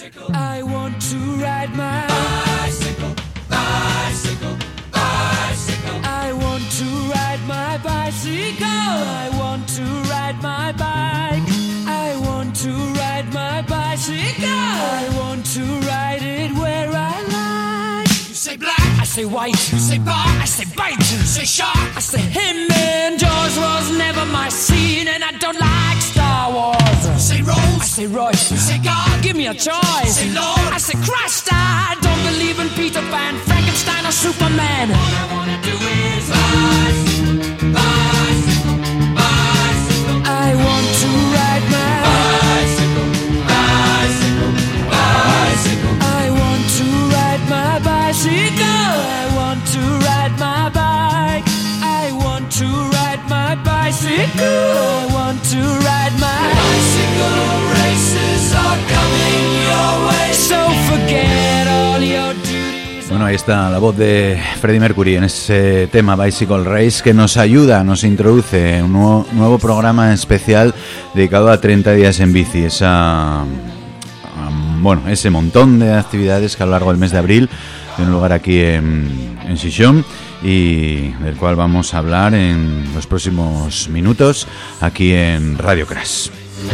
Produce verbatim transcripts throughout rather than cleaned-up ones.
I want to ride my bicycle, bicycle, bicycle. I want to ride my bicycle. I want to ride my bike. I want to ride my bicycle. I want to ride it where I like. You say black, I say white. You say bar, I say bite. You say shark, I say him. And Jaws was never my scene, and I don't like Star Wars. You say Rose, I say Royce. You say God, give me a choice. You say Lord, I say Christ. I don't believe in Peter Pan, Frankenstein, or Superman. All I wanna do is bicycle, bicycle, bicycle. I want to ride my bicycle, bicycle, bicycle. I want to ride my bicycle. I want to ride my bike. I want to ride my bicycle. I want to ride my bicycle. Races are coming your way. So forget all your duties. Bueno, ahí está la voz de Freddie Mercury en ese tema Bicycle Race, que nos ayuda, nos introduce en un nuevo, nuevo programa especial dedicado a treinta días en bici. Esa, bueno, ese montón de actividades que a lo largo del mes de abril tienen lugar aquí en, en Xixón, y del cual vamos a hablar en los próximos minutos aquí en Radio Crash.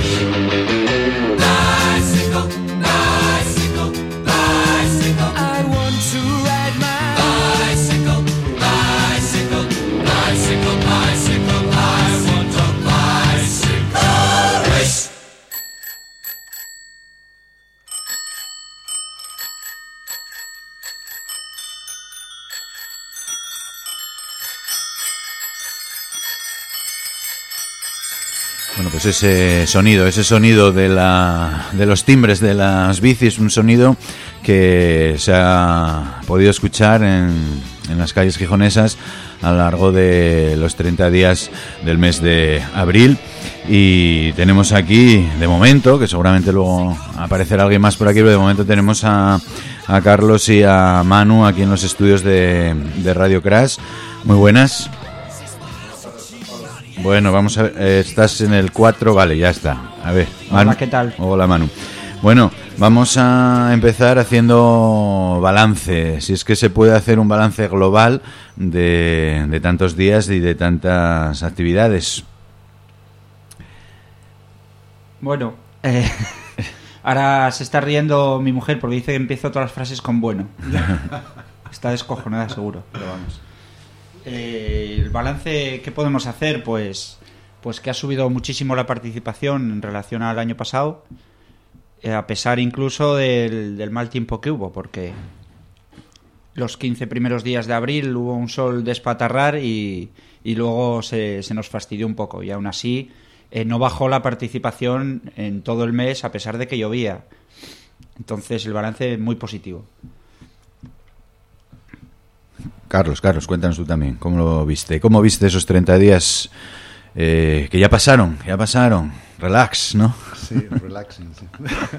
Bueno, pues ese sonido, ese sonido de la de los timbres de las bicis, un sonido que se ha podido escuchar en, en las calles gijonesas a lo largo de los treinta días del mes de abril. Y tenemos aquí, de momento, que seguramente luego aparecerá alguien más por aquí, pero de momento tenemos a, a Carlos y a Manu aquí en los estudios de, de Radio Crash. Muy buenas. Bueno, vamos a ver, eh, estás en el cuatro, vale, ya está. A ver, Manu. Hola, ¿qué tal? Hola, Manu. Bueno, vamos a empezar haciendo balance, si es que se puede hacer un balance global de, de tantos días y de tantas actividades. Bueno, eh, ahora se está riendo mi mujer porque dice que empiezo todas las frases con bueno. Está descojonada seguro, pero vamos. Eh, el balance que podemos hacer, pues, pues que ha subido muchísimo la participación en relación al año pasado, eh, a pesar incluso del, del mal tiempo que hubo, porque los quince primeros días de abril hubo un sol despatarrar y, y luego se, se nos fastidió un poco, y aún así eh, no bajó la participación en todo el mes a pesar de que llovía. Entonces el balance es muy positivo. Carlos, Carlos, cuéntanos tú también, ¿cómo lo viste? ¿Cómo viste esos treinta días eh, que ya pasaron, ya pasaron? Relax, ¿no? Sí, relaxing, sí.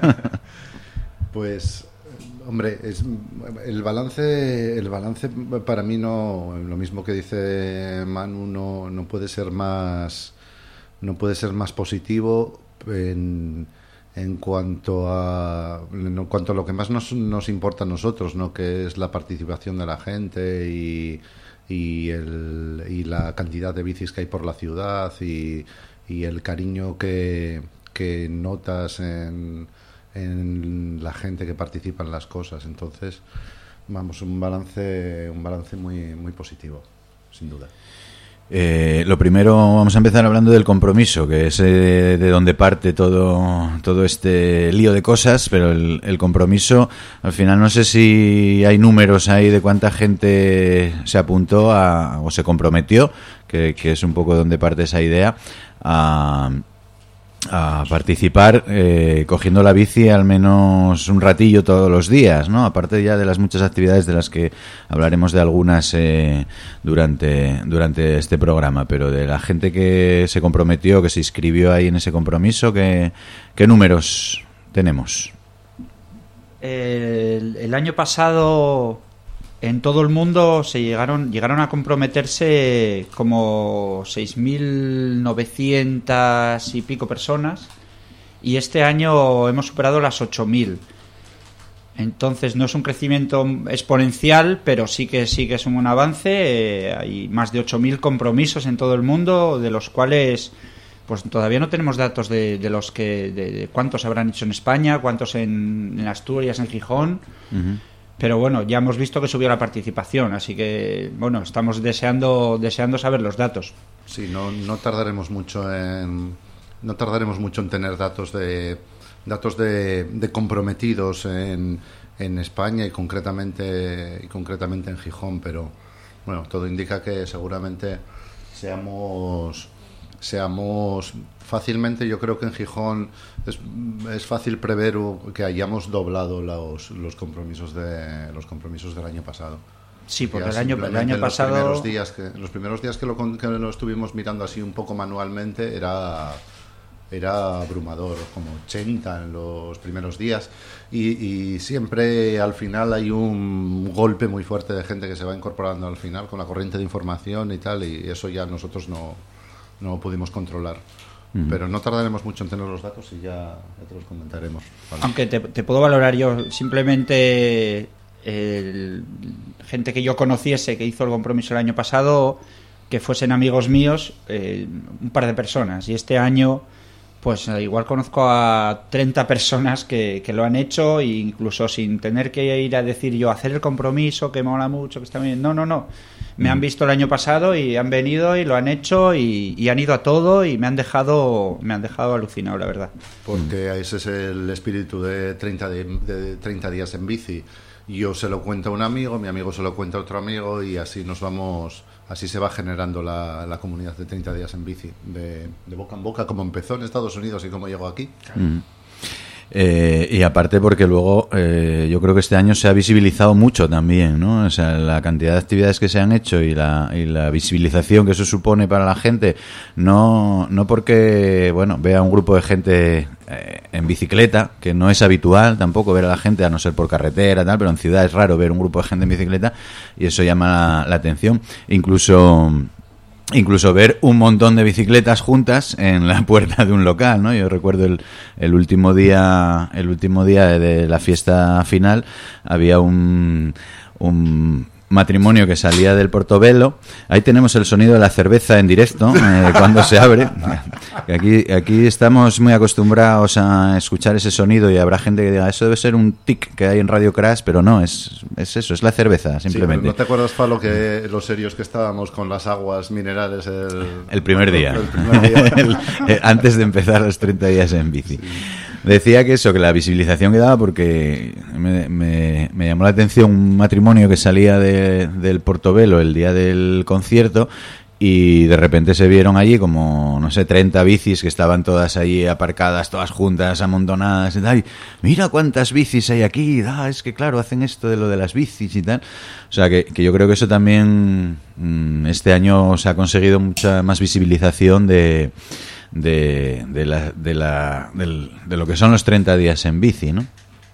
Pues, hombre, es, el balance el balance para mí no, lo mismo que dice Manu, no, no puede ser más no puede ser más positivo en en cuanto a en cuanto a lo que más nos, nos importa a nosotros, ¿no? Que es la participación de la gente y y, el, y la cantidad de bicis que hay por la ciudad y, y el cariño que, que notas en, en la gente que participa en las cosas. Entonces, vamos, un balance un balance muy muy positivo, sin duda. Eh, lo primero, vamos a empezar hablando del compromiso, que es eh, de donde parte todo todo este lío de cosas, pero el, el compromiso, al final no sé si hay números ahí de cuánta gente se apuntó a, o se comprometió, que, que es un poco donde parte esa idea, a, a participar eh, cogiendo la bici al menos un ratillo todos los días, ¿no? Aparte ya de las muchas actividades de las que hablaremos de algunas eh, durante durante este programa, pero de la gente que se comprometió, que se inscribió ahí en ese compromiso, ¿qué, qué números tenemos? El, el año pasado en todo el mundo se llegaron llegaron a comprometerse como seis mil novecientas y pico personas, y este año hemos superado las ocho mil. Entonces no es un crecimiento exponencial, pero sí que sí que es un avance. Eh, hay más de ocho mil compromisos en todo el mundo, de los cuales pues todavía no tenemos datos de, de los que de, de cuántos habrán hecho en España, cuántos en, en Asturias, en Gijón. Uh-huh. Pero bueno, ya hemos visto que subió la participación, así que bueno, estamos deseando deseando saber los datos. Sí, no no tardaremos mucho en no tardaremos mucho en tener datos de datos de, de comprometidos en, en España y concretamente y concretamente en Gijón, pero bueno, todo indica que seguramente seamos seamos fácilmente, yo creo que en Gijón es, es fácil prever que hayamos doblado los, los compromisos de los compromisos del año pasado. Sí, porque el año, el año pasado los primeros días que los primeros días que lo, que lo estuvimos mirando así un poco manualmente era era abrumador, como ochenta en los primeros días y, y siempre al final hay un golpe muy fuerte de gente que se va incorporando al final con la corriente de información y tal, y eso ya nosotros no, no pudimos controlar. Uh-huh. Pero no tardaremos mucho en tener los datos y ya, ya te los comentaremos. Vale. Aunque te, te puedo valorar yo simplemente el, gente que yo conociese que hizo el compromiso el año pasado, que fuesen amigos míos, eh, un par de personas, y este año pues igual conozco a treinta personas que, que lo han hecho, e incluso sin tener que ir a decir yo hacer el compromiso, que mola mucho, que está bien. No, no, no. Me mm. han visto el año pasado y han venido y lo han hecho y, y han ido a todo y me han dejado me han dejado alucinado, la verdad. Porque ese es el espíritu de treinta, de, de treinta días en bici. Yo se lo cuento a un amigo, mi amigo se lo cuenta a otro amigo y así nos vamos... Así se va generando la, la comunidad de treinta días en bici, de, de boca en boca, como empezó en Estados Unidos y como llegó aquí. Mm. Eh, y aparte porque luego eh, yo creo que este año se ha visibilizado mucho también, ¿no? O sea, la cantidad de actividades que se han hecho y la, y la visibilización que eso supone para la gente, no, no porque, bueno, vea un grupo de gente eh, en bicicleta, que no es habitual tampoco ver a la gente, a no ser por carretera, tal, pero en ciudad es raro ver un grupo de gente en bicicleta y eso llama la, la atención. Incluso... Incluso ver un montón de bicicletas juntas en la puerta de un local, ¿no? Yo recuerdo el, el último día, el último día de la fiesta final, había un, un matrimonio que salía del Portobelo. Ahí tenemos el sonido de la cerveza en directo eh, cuando se abre. Aquí, aquí estamos muy acostumbrados a escuchar ese sonido y habrá gente que diga eso debe ser un tic que hay en Radio Crash, pero no, es, es eso, es la cerveza, simplemente. Sí, ¿no te acuerdas, Falo, que los serios que estábamos con las aguas minerales el, el primer día, el primer día. el, eh, antes de empezar los treinta días en bici? Sí. Decía que eso, que la visibilización que daba, porque me, me, me llamó la atención un matrimonio que salía de, del Portobelo el día del concierto y de repente se vieron allí como, no sé, treinta bicis que estaban todas allí aparcadas, todas juntas, amontonadas y tal. Y, mira cuántas bicis hay aquí, ah, es que claro, hacen esto de lo de las bicis y tal. O sea, que, que yo creo que eso también este año se ha conseguido mucha más visibilización de... De, de, la, de, la, del, de lo que son los treinta días en bici, ¿no?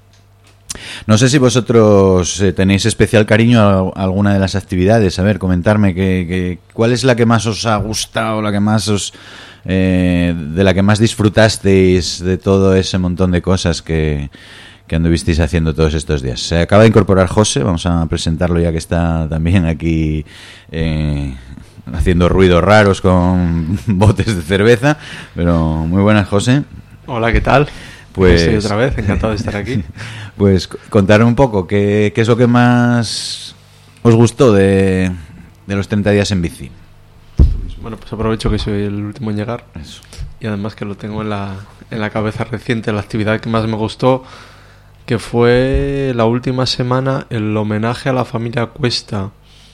No sé si vosotros eh, tenéis especial cariño a, a alguna de las actividades. A ver, comentarme que, que, cuál es la que más os ha gustado, la que más os eh, de la que más disfrutasteis de todo ese montón de cosas que, que anduvisteis haciendo todos estos días. Se acaba de incorporar José, vamos a presentarlo ya que está también aquí eh, haciendo ruidos raros con botes de cerveza, pero muy buenas, José. Hola, ¿qué tal? Pues estoy otra vez, encantado de estar aquí. Pues contar un poco qué, qué es lo que más os gustó de, de los treinta días en bici. Bueno, pues aprovecho que soy el último en llegar. Eso. Y además que lo tengo en la, en la cabeza reciente, la actividad que más me gustó, que fue la última semana el homenaje a la familia Cuesta,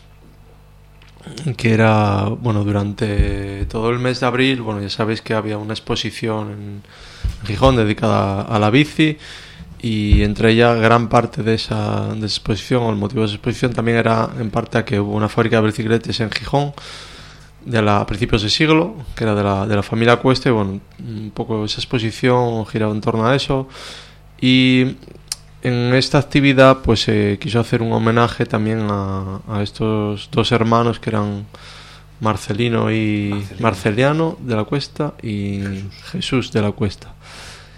que era, bueno, durante todo el mes de abril, bueno, ya sabéis que había una exposición en Gijón dedicada a la bici, y entre ella gran parte de esa, de esa exposición, o el motivo de esa exposición también era en parte a que hubo una fábrica de bicicletas en Gijón de la, a principios de siglo, que era de la, de la familia Cuesta, y bueno, un poco esa exposición giraba en torno a eso. Y en esta actividad pues se eh, quiso hacer un homenaje también a, a estos dos hermanos que eran Marcelino y Marcelino. Marceliano de la Cuesta y Jesús, Jesús de la Cuesta.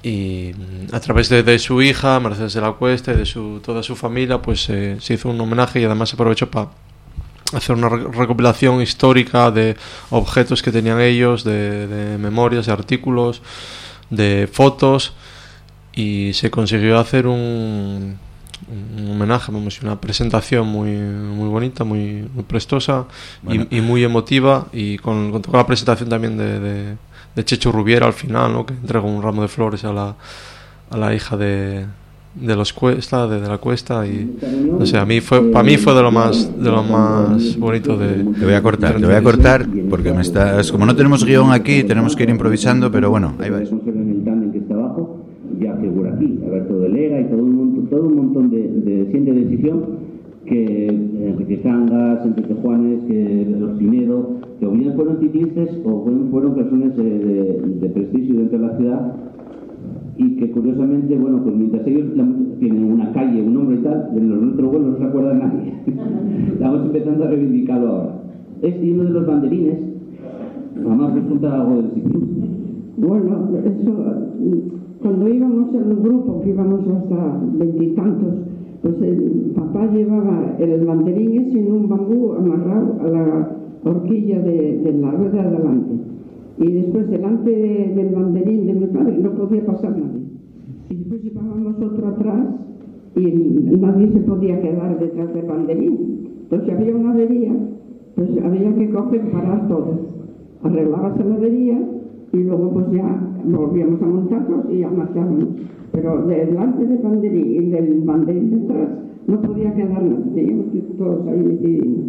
y a través de, de su hija, Mercedes de la Cuesta, y de su, toda su familia, pues eh, se hizo un homenaje y además se aprovechó para hacer una recopilación histórica de objetos que tenían ellos, de, de memorias, de artículos, de fotos, y se consiguió hacer un, un homenaje, vamos, una presentación muy muy bonita, muy, muy prestosa, bueno, y, y muy emotiva, y con, con toda la presentación también de, de, de Checho Rubiera al final, ¿no? Que entregó un ramo de flores a la, a la hija de de los Cuesta, de, de la Cuesta, y no sé, a mí fue, para mí fue de lo más de lo más bonito de... Te voy a cortar, te voy a cortar porque me estás, como no tenemos guión aquí, tenemos que ir improvisando, pero bueno, ahí va. Que está abajo ya figura aquí, Alberto de Lera y todo un montón, todo un montón de, de gente de decisión, que Enrique Cangas, Enrique Juanes, que los Pinedo, que o bien fueron ciclistas o fueron, fueron personas de, de, de prestigio dentro de la ciudad, y que curiosamente, bueno, pues mientras ellos la, tienen una calle, un nombre y tal, de los nuestros vuelos no se acuerda nadie. Estamos empezando a reivindicarlo ahora. Este y uno de los banderines, además nos cuenta algo del ciclismo. Bueno, eso, cuando íbamos en un grupo, que íbamos hasta veintitantos, pues el papá llevaba el banderín ese en un bambú amarrado a la horquilla de, de la rueda de adelante. Y después delante de, del banderín de mi padre no podía pasar nadie. Y después llevábamos otro atrás y nadie se podía quedar detrás del banderín. Entonces, si había una avería, pues había que coger, parar todos. Arreglabas la avería y luego pues ya volvíamos a montarnos y ya marchábamos. Pero delante del banderín y del banderín detrás no podía quedar nadie. Teníamos que ir todos ahí metidos.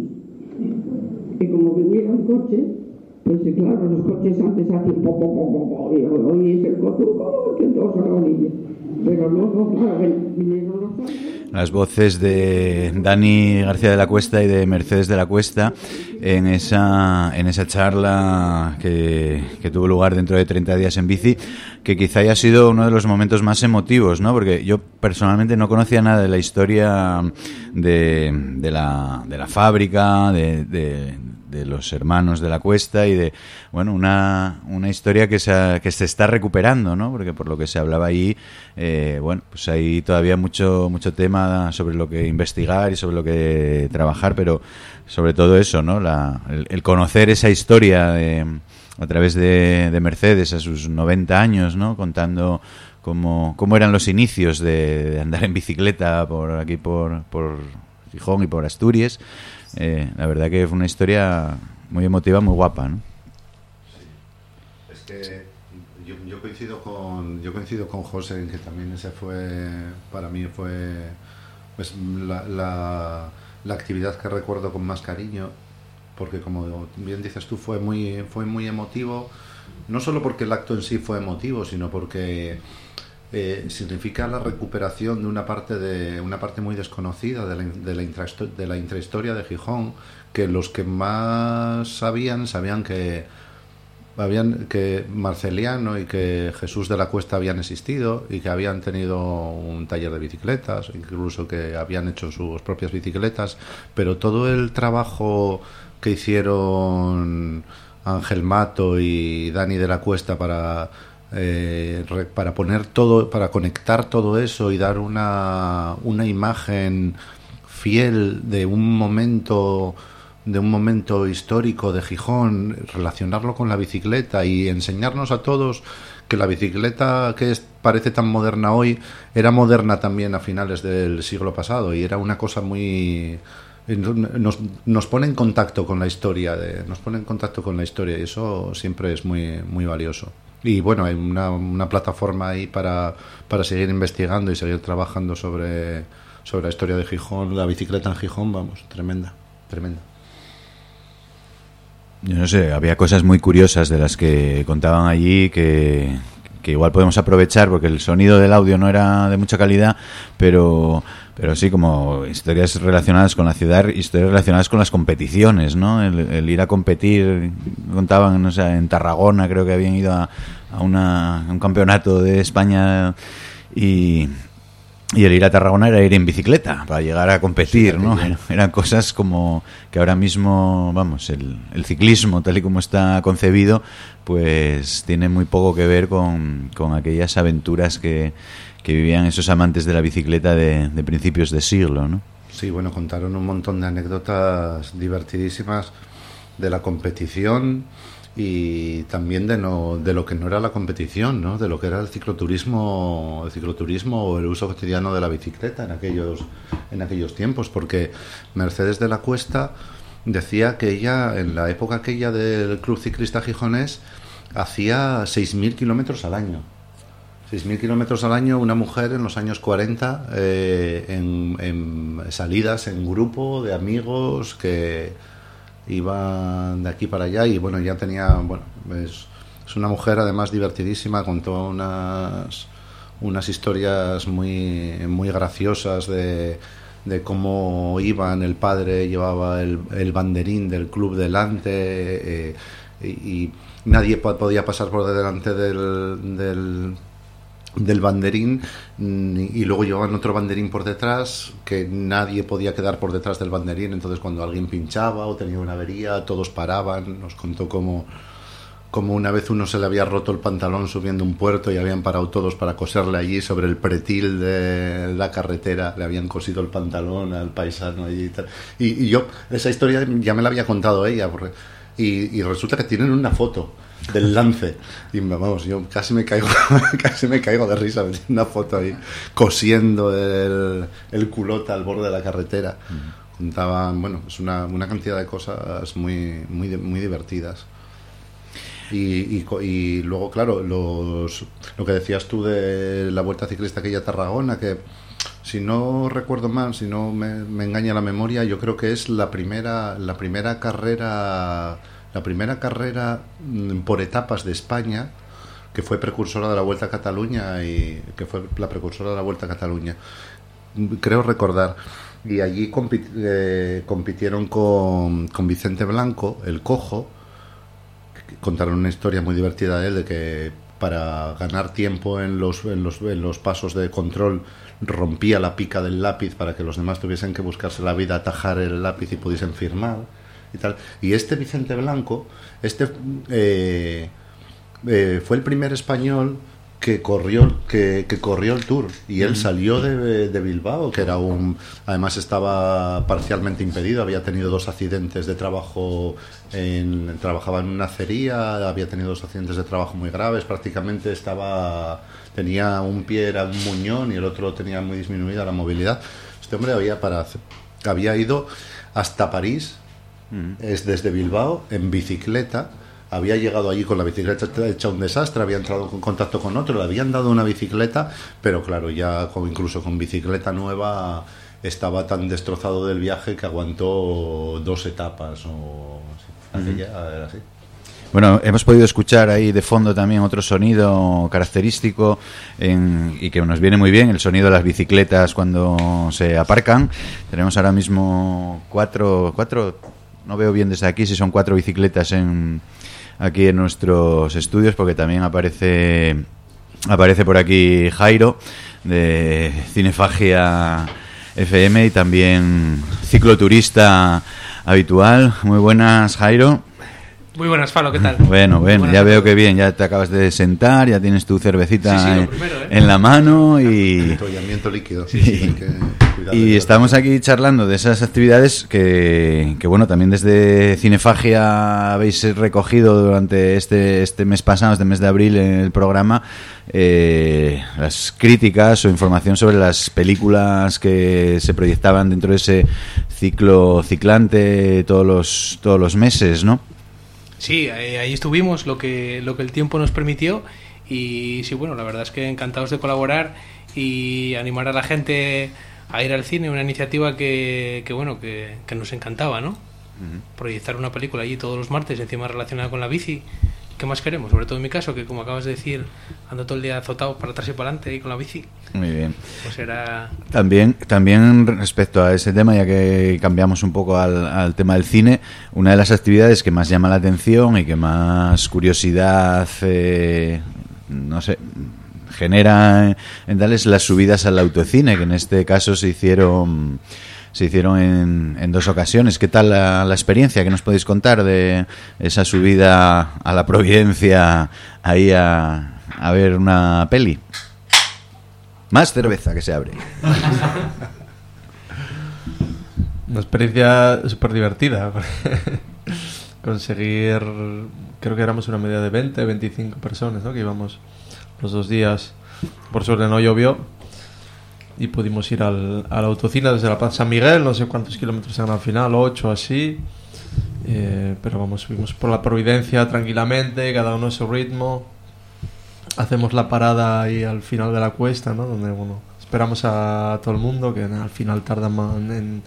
Y como viniera un coche, pues claro, los coches antes hacían po, po, po, po, po, y hoy es el coche, oh, que todos a la orilla. Pero luego, claro, vinieron los otros. Las voces de Dani García de la Cuesta y de Mercedes de la Cuesta en esa en esa charla que, que tuvo lugar dentro de treinta días en bici, que quizá haya sido uno de los momentos más emotivos, ¿no? Porque yo personalmente no conocía nada de la historia de, de, la, de la fábrica, de... de de los hermanos de la Cuesta y de, bueno, una, una historia que se, que se está recuperando, ¿no? Porque por lo que se hablaba allí, eh, bueno, pues hay todavía mucho mucho tema sobre lo que investigar y sobre lo que trabajar, pero sobre todo eso, ¿no? La, el, el conocer esa historia de, a través de, de Mercedes a sus noventa años, ¿no? Contando cómo, cómo eran los inicios de, de andar en bicicleta por aquí, por, por Gijón y por Asturias. Eh, la verdad que fue una historia muy emotiva, muy guapa, ¿no? Sí. Es que yo, yo coincido con yo coincido con José en que también ese fue, para mí fue pues la, la, la actividad que recuerdo con más cariño, porque como bien dices tú, fue muy fue muy emotivo, no solo porque el acto en sí fue emotivo, sino porque Eh, significa la recuperación de una parte de una parte muy desconocida de la, de la, intrahisto- de la intrahistoria de Gijón, que los que más sabían sabían que habían que Marceliano y que Jesús de la Cuesta habían existido y que habían tenido un taller de bicicletas, incluso que habían hecho sus propias bicicletas, pero todo el trabajo que hicieron Ángel Mato y Dani de la Cuesta para Eh, re, para poner todo, para conectar todo eso y dar una, una imagen fiel de un momento de un momento histórico de Gijón, relacionarlo con la bicicleta y enseñarnos a todos que la bicicleta que es, parece tan moderna hoy era moderna también a finales del siglo pasado, y era una cosa muy nos, nos pone en contacto con la historia de, nos pone en contacto con la historia y eso siempre es muy muy valioso. Y bueno, hay una, una plataforma ahí para, para seguir investigando y seguir trabajando sobre, sobre la historia de Gijón, la bicicleta en Gijón, vamos, tremenda, tremenda. Yo no sé, había cosas muy curiosas de las que contaban allí que, que igual podemos aprovechar porque el sonido del audio no era de mucha calidad, pero... Pero sí, como historias relacionadas con la ciudad, historias relacionadas con las competiciones, ¿no? El, el ir a competir, contaban, no sé, en Tarragona creo que habían ido a, a, una, a un campeonato de España y, y el ir a Tarragona era ir en bicicleta para llegar a competir, sí, ¿no? Eran cosas como que ahora mismo, vamos, el, el ciclismo tal y como está concebido, pues tiene muy poco que ver con, con aquellas aventuras que, que vivían esos amantes de la bicicleta de, de principios de siglo, ¿no? Sí, bueno, contaron un montón de anécdotas divertidísimas de la competición y también de no de lo que no era la competición, ¿no? De lo que era el cicloturismo, el cicloturismo o el uso cotidiano de la bicicleta en aquellos en aquellos tiempos, porque Mercedes de la Cuesta decía que ella, en la época aquella del Club Ciclista Gijonés, hacía seis mil kilómetros al año. seis mil kilómetros al año, una mujer en los años cuarenta, eh, en, en salidas en grupo de amigos que iban de aquí para allá, y bueno, ya tenía, bueno, es, es una mujer además divertidísima, contó unas unas historias muy muy graciosas de, de cómo iban, el padre llevaba el, el banderín del club delante, eh, y, y nadie podía pasar por delante del, del del banderín, y luego llevaban otro banderín por detrás, que nadie podía quedar por detrás del banderín, entonces cuando alguien pinchaba o tenía una avería, todos paraban. Nos contó cómo, cómo una vez uno se le había roto el pantalón subiendo un puerto y habían parado todos para coserle allí sobre el pretil de la carretera, le habían cosido el pantalón al paisano allí y tal. Y, y yo, esa historia ya me la había contado ella, porque, y, y resulta que tienen una foto del lance, y vamos, yo casi me caigo casi me caigo de risa, una foto ahí cosiendo el, el culote al borde de la carretera. Uh-huh. Contaban, bueno, es una, una cantidad de cosas muy muy muy divertidas. Y, y, y luego, claro, los, lo que decías tú de la Vuelta Ciclista aquella a Tarragona, que si no recuerdo mal, si no me, me engaña la memoria, yo creo que es la primera la primera carrera La primera carrera por etapas de España, que fue precursora de la Vuelta a Cataluña y que fue la precursora de la Vuelta a Cataluña, creo recordar. Y allí compit- eh, compitieron con, con Vicente Blanco, el cojo. Contaron una historia muy divertida de él, de que para ganar tiempo en los, en los, en los pasos de control rompía la pica del lápiz para que los demás tuviesen que buscarse la vida, atajar el lápiz y pudiesen firmar. Y, tal. Y este Vicente Blanco, este eh, eh, fue el primer español que corrió que, que corrió el Tour, y él salió de, de Bilbao, que era un, además estaba parcialmente impedido, había tenido dos accidentes de trabajo, en, trabajaba en una acería, había tenido dos accidentes de trabajo muy graves, prácticamente estaba tenía un pie, era un muñón, y el otro tenía muy disminuida la movilidad. Este hombre había para había ido hasta París. Es desde Bilbao en bicicleta, había llegado allí con la bicicleta hecha un desastre, había entrado en contacto con otro, le habían dado una bicicleta, pero claro, ya con, incluso con bicicleta nueva estaba tan destrozado del viaje que aguantó dos etapas o así. Uh-huh. Era así. Bueno, hemos podido escuchar ahí de fondo también otro sonido característico en, y que nos viene muy bien, el sonido de las bicicletas cuando se aparcan. Tenemos ahora mismo cuatro, cuatro, no veo bien desde aquí si son cuatro bicicletas en aquí en nuestros estudios, porque también aparece aparece por aquí Jairo de Cinefagia F M y también cicloturista habitual. Muy buenas, Jairo. Muy buenas, Falo, ¿qué tal? Bueno, bueno, ya veo que bien, ya te acabas de sentar, ya tienes tu cervecita sí, sí, lo primero, ¿eh? en la mano y... Embotellamiento líquido. Sí, sí. Y, y estamos aquí charlando de esas actividades que, que, bueno, también desde Cinefagia habéis recogido durante este, este mes pasado, este mes de abril en el programa, eh, las críticas o información sobre las películas que se proyectaban dentro de ese ciclo ciclante todos los, todos los meses, ¿no? Sí, ahí estuvimos lo que lo que el tiempo nos permitió y sí, bueno, la verdad es que encantados de colaborar y animar a la gente a ir al cine, una iniciativa que, que bueno, que, que nos encantaba, ¿no? Uh-huh. Proyectar una película allí todos los martes, encima relacionada con la bici. ¿Qué más queremos? Sobre todo en mi caso, que como acabas de decir, ando todo el día azotado para atrás y para adelante ahí con la bici. Muy bien. Pues era... También, también respecto a ese tema, ya que cambiamos un poco al, al tema del cine, una de las actividades que más llama la atención y que más curiosidad, eh, no sé, genera en tales las subidas al autocine, que en este caso se hicieron se hicieron en, en dos ocasiones. ¿Qué tal la, la experiencia que nos podéis contar de esa subida a la Providencia ahí a, a ver una peli? Más cerveza que se abre. Una experiencia súper divertida. Conseguir, creo que éramos una media de veinte, veinticinco personas, ¿no? Que íbamos los dos días. Por suerte no llovió y pudimos ir al, al autocine desde la Plaza San Miguel, no sé cuántos kilómetros eran al final, ocho así, eh, pero vamos, subimos por la Providencia tranquilamente, cada uno a su ritmo, hacemos la parada ahí al final de la cuesta, ¿no? Donde, bueno, esperamos a todo el mundo, que al final tardan más en,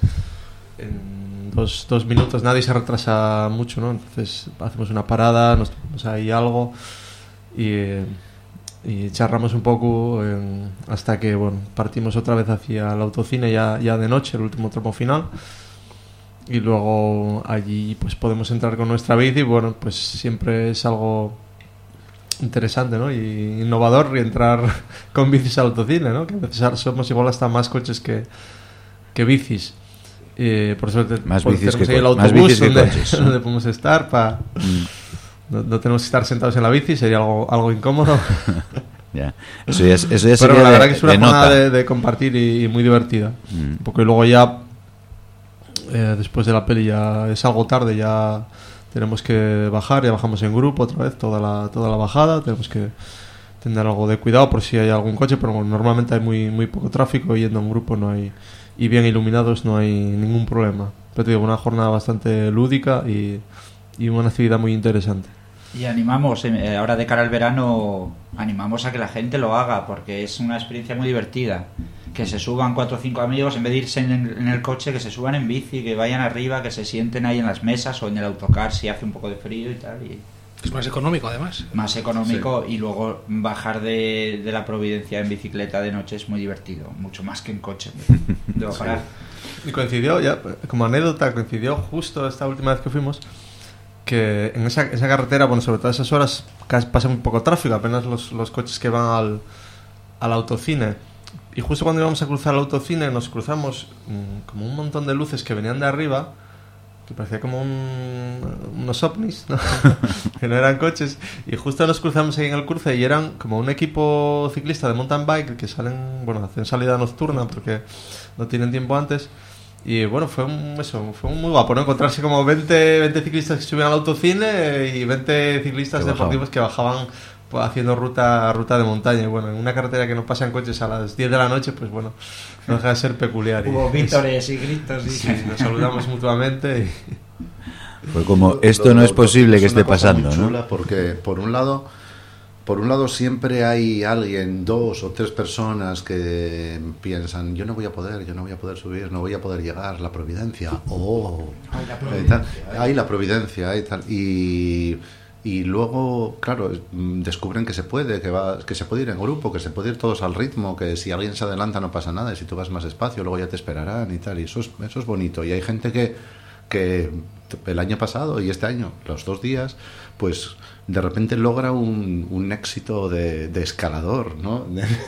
en dos, dos minutos, nadie se retrasa mucho, ¿no? Entonces hacemos una parada, nos tomamos ahí algo y... Eh, y charramos un poco eh, hasta que bueno partimos otra vez hacia el autocine ya, ya de noche, el último tramo final, y luego allí pues podemos entrar con nuestra bici. Bueno, pues siempre es algo interesante, ¿no? Y innovador y entrar con bicis al autocine, ¿no? Que a veces somos igual hasta más coches que, que bicis. Eh, por suerte más pues, bicis que, el autobús más bicis donde, que coches. donde podemos estar para... Mm. No, no tenemos que estar sentados en la bici, sería algo, algo incómodo. Ya. Eso ya, eso ya Pero la verdad que es una forma de, de compartir y, y muy divertida. Mm. Porque luego ya, eh, después de la peli ya es algo tarde, ya tenemos que bajar, ya bajamos en grupo otra vez, toda la, toda la bajada. Tenemos que tener algo de cuidado por si hay algún coche, pero bueno, normalmente hay muy, muy poco tráfico, yendo en grupo no hay, y bien iluminados no hay ningún problema. Pero te digo, una jornada bastante lúdica y, y una actividad muy interesante. Y animamos, eh, ahora de cara al verano, animamos a que la gente lo haga, porque es una experiencia muy divertida. Que se suban cuatro o cinco amigos, en vez de irse en, en el coche, que se suban en bici, que vayan arriba, que se sienten ahí en las mesas o en el autocar si hace un poco de frío y tal. Y es más económico, además. Más económico, sí. Y luego bajar de, de la Providencia en bicicleta de noche es muy divertido, mucho más que en coche. Debo parar. Sí. Y coincidió, ya como anécdota, coincidió justo esta última vez que fuimos, que en esa, esa carretera, bueno, sobre todo a esas horas pasa muy poco tráfico, apenas los, los coches que van al, al autocine. Y justo cuando íbamos a cruzar el autocine nos cruzamos mmm, como un montón de luces que venían de arriba, que parecía como un, unos ovnis, ¿no? Que no eran coches, y justo nos cruzamos ahí en el cruce y eran como un equipo ciclista de mountain bike que salen, bueno, hacen salida nocturna porque no tienen tiempo antes. Y bueno, fue un, eso, fue muy guapo, ¿no? Encontrarse como veinte, veinte ciclistas que subían al autocine y veinte ciclistas que deportivos que bajaban pues, haciendo ruta ruta de montaña. Y bueno, en una carretera que no pasan coches a las diez de la noche, pues bueno, no deja de ser peculiar. Hubo vítores y gritos. Y... Sí, nos saludamos mutuamente. Y... Fue como, esto no es posible que esté pasando, ¿no? Porque por un lado... Por un lado siempre hay alguien, dos o tres personas que piensan, yo no voy a poder, yo no voy a poder subir, no voy a poder llegar, la Providencia, oh, hay la Providencia, hay la Providencia y tal, y, y luego, claro, descubren que se puede, que va, que se puede ir en grupo, que se puede ir todos al ritmo, que si alguien se adelanta no pasa nada, y si tú vas más despacio luego ya te esperarán y tal, y eso es, eso es bonito, y hay gente que, que el año pasado y este año, los dos días, pues de repente logra un, un éxito de, de escalador, ¿no?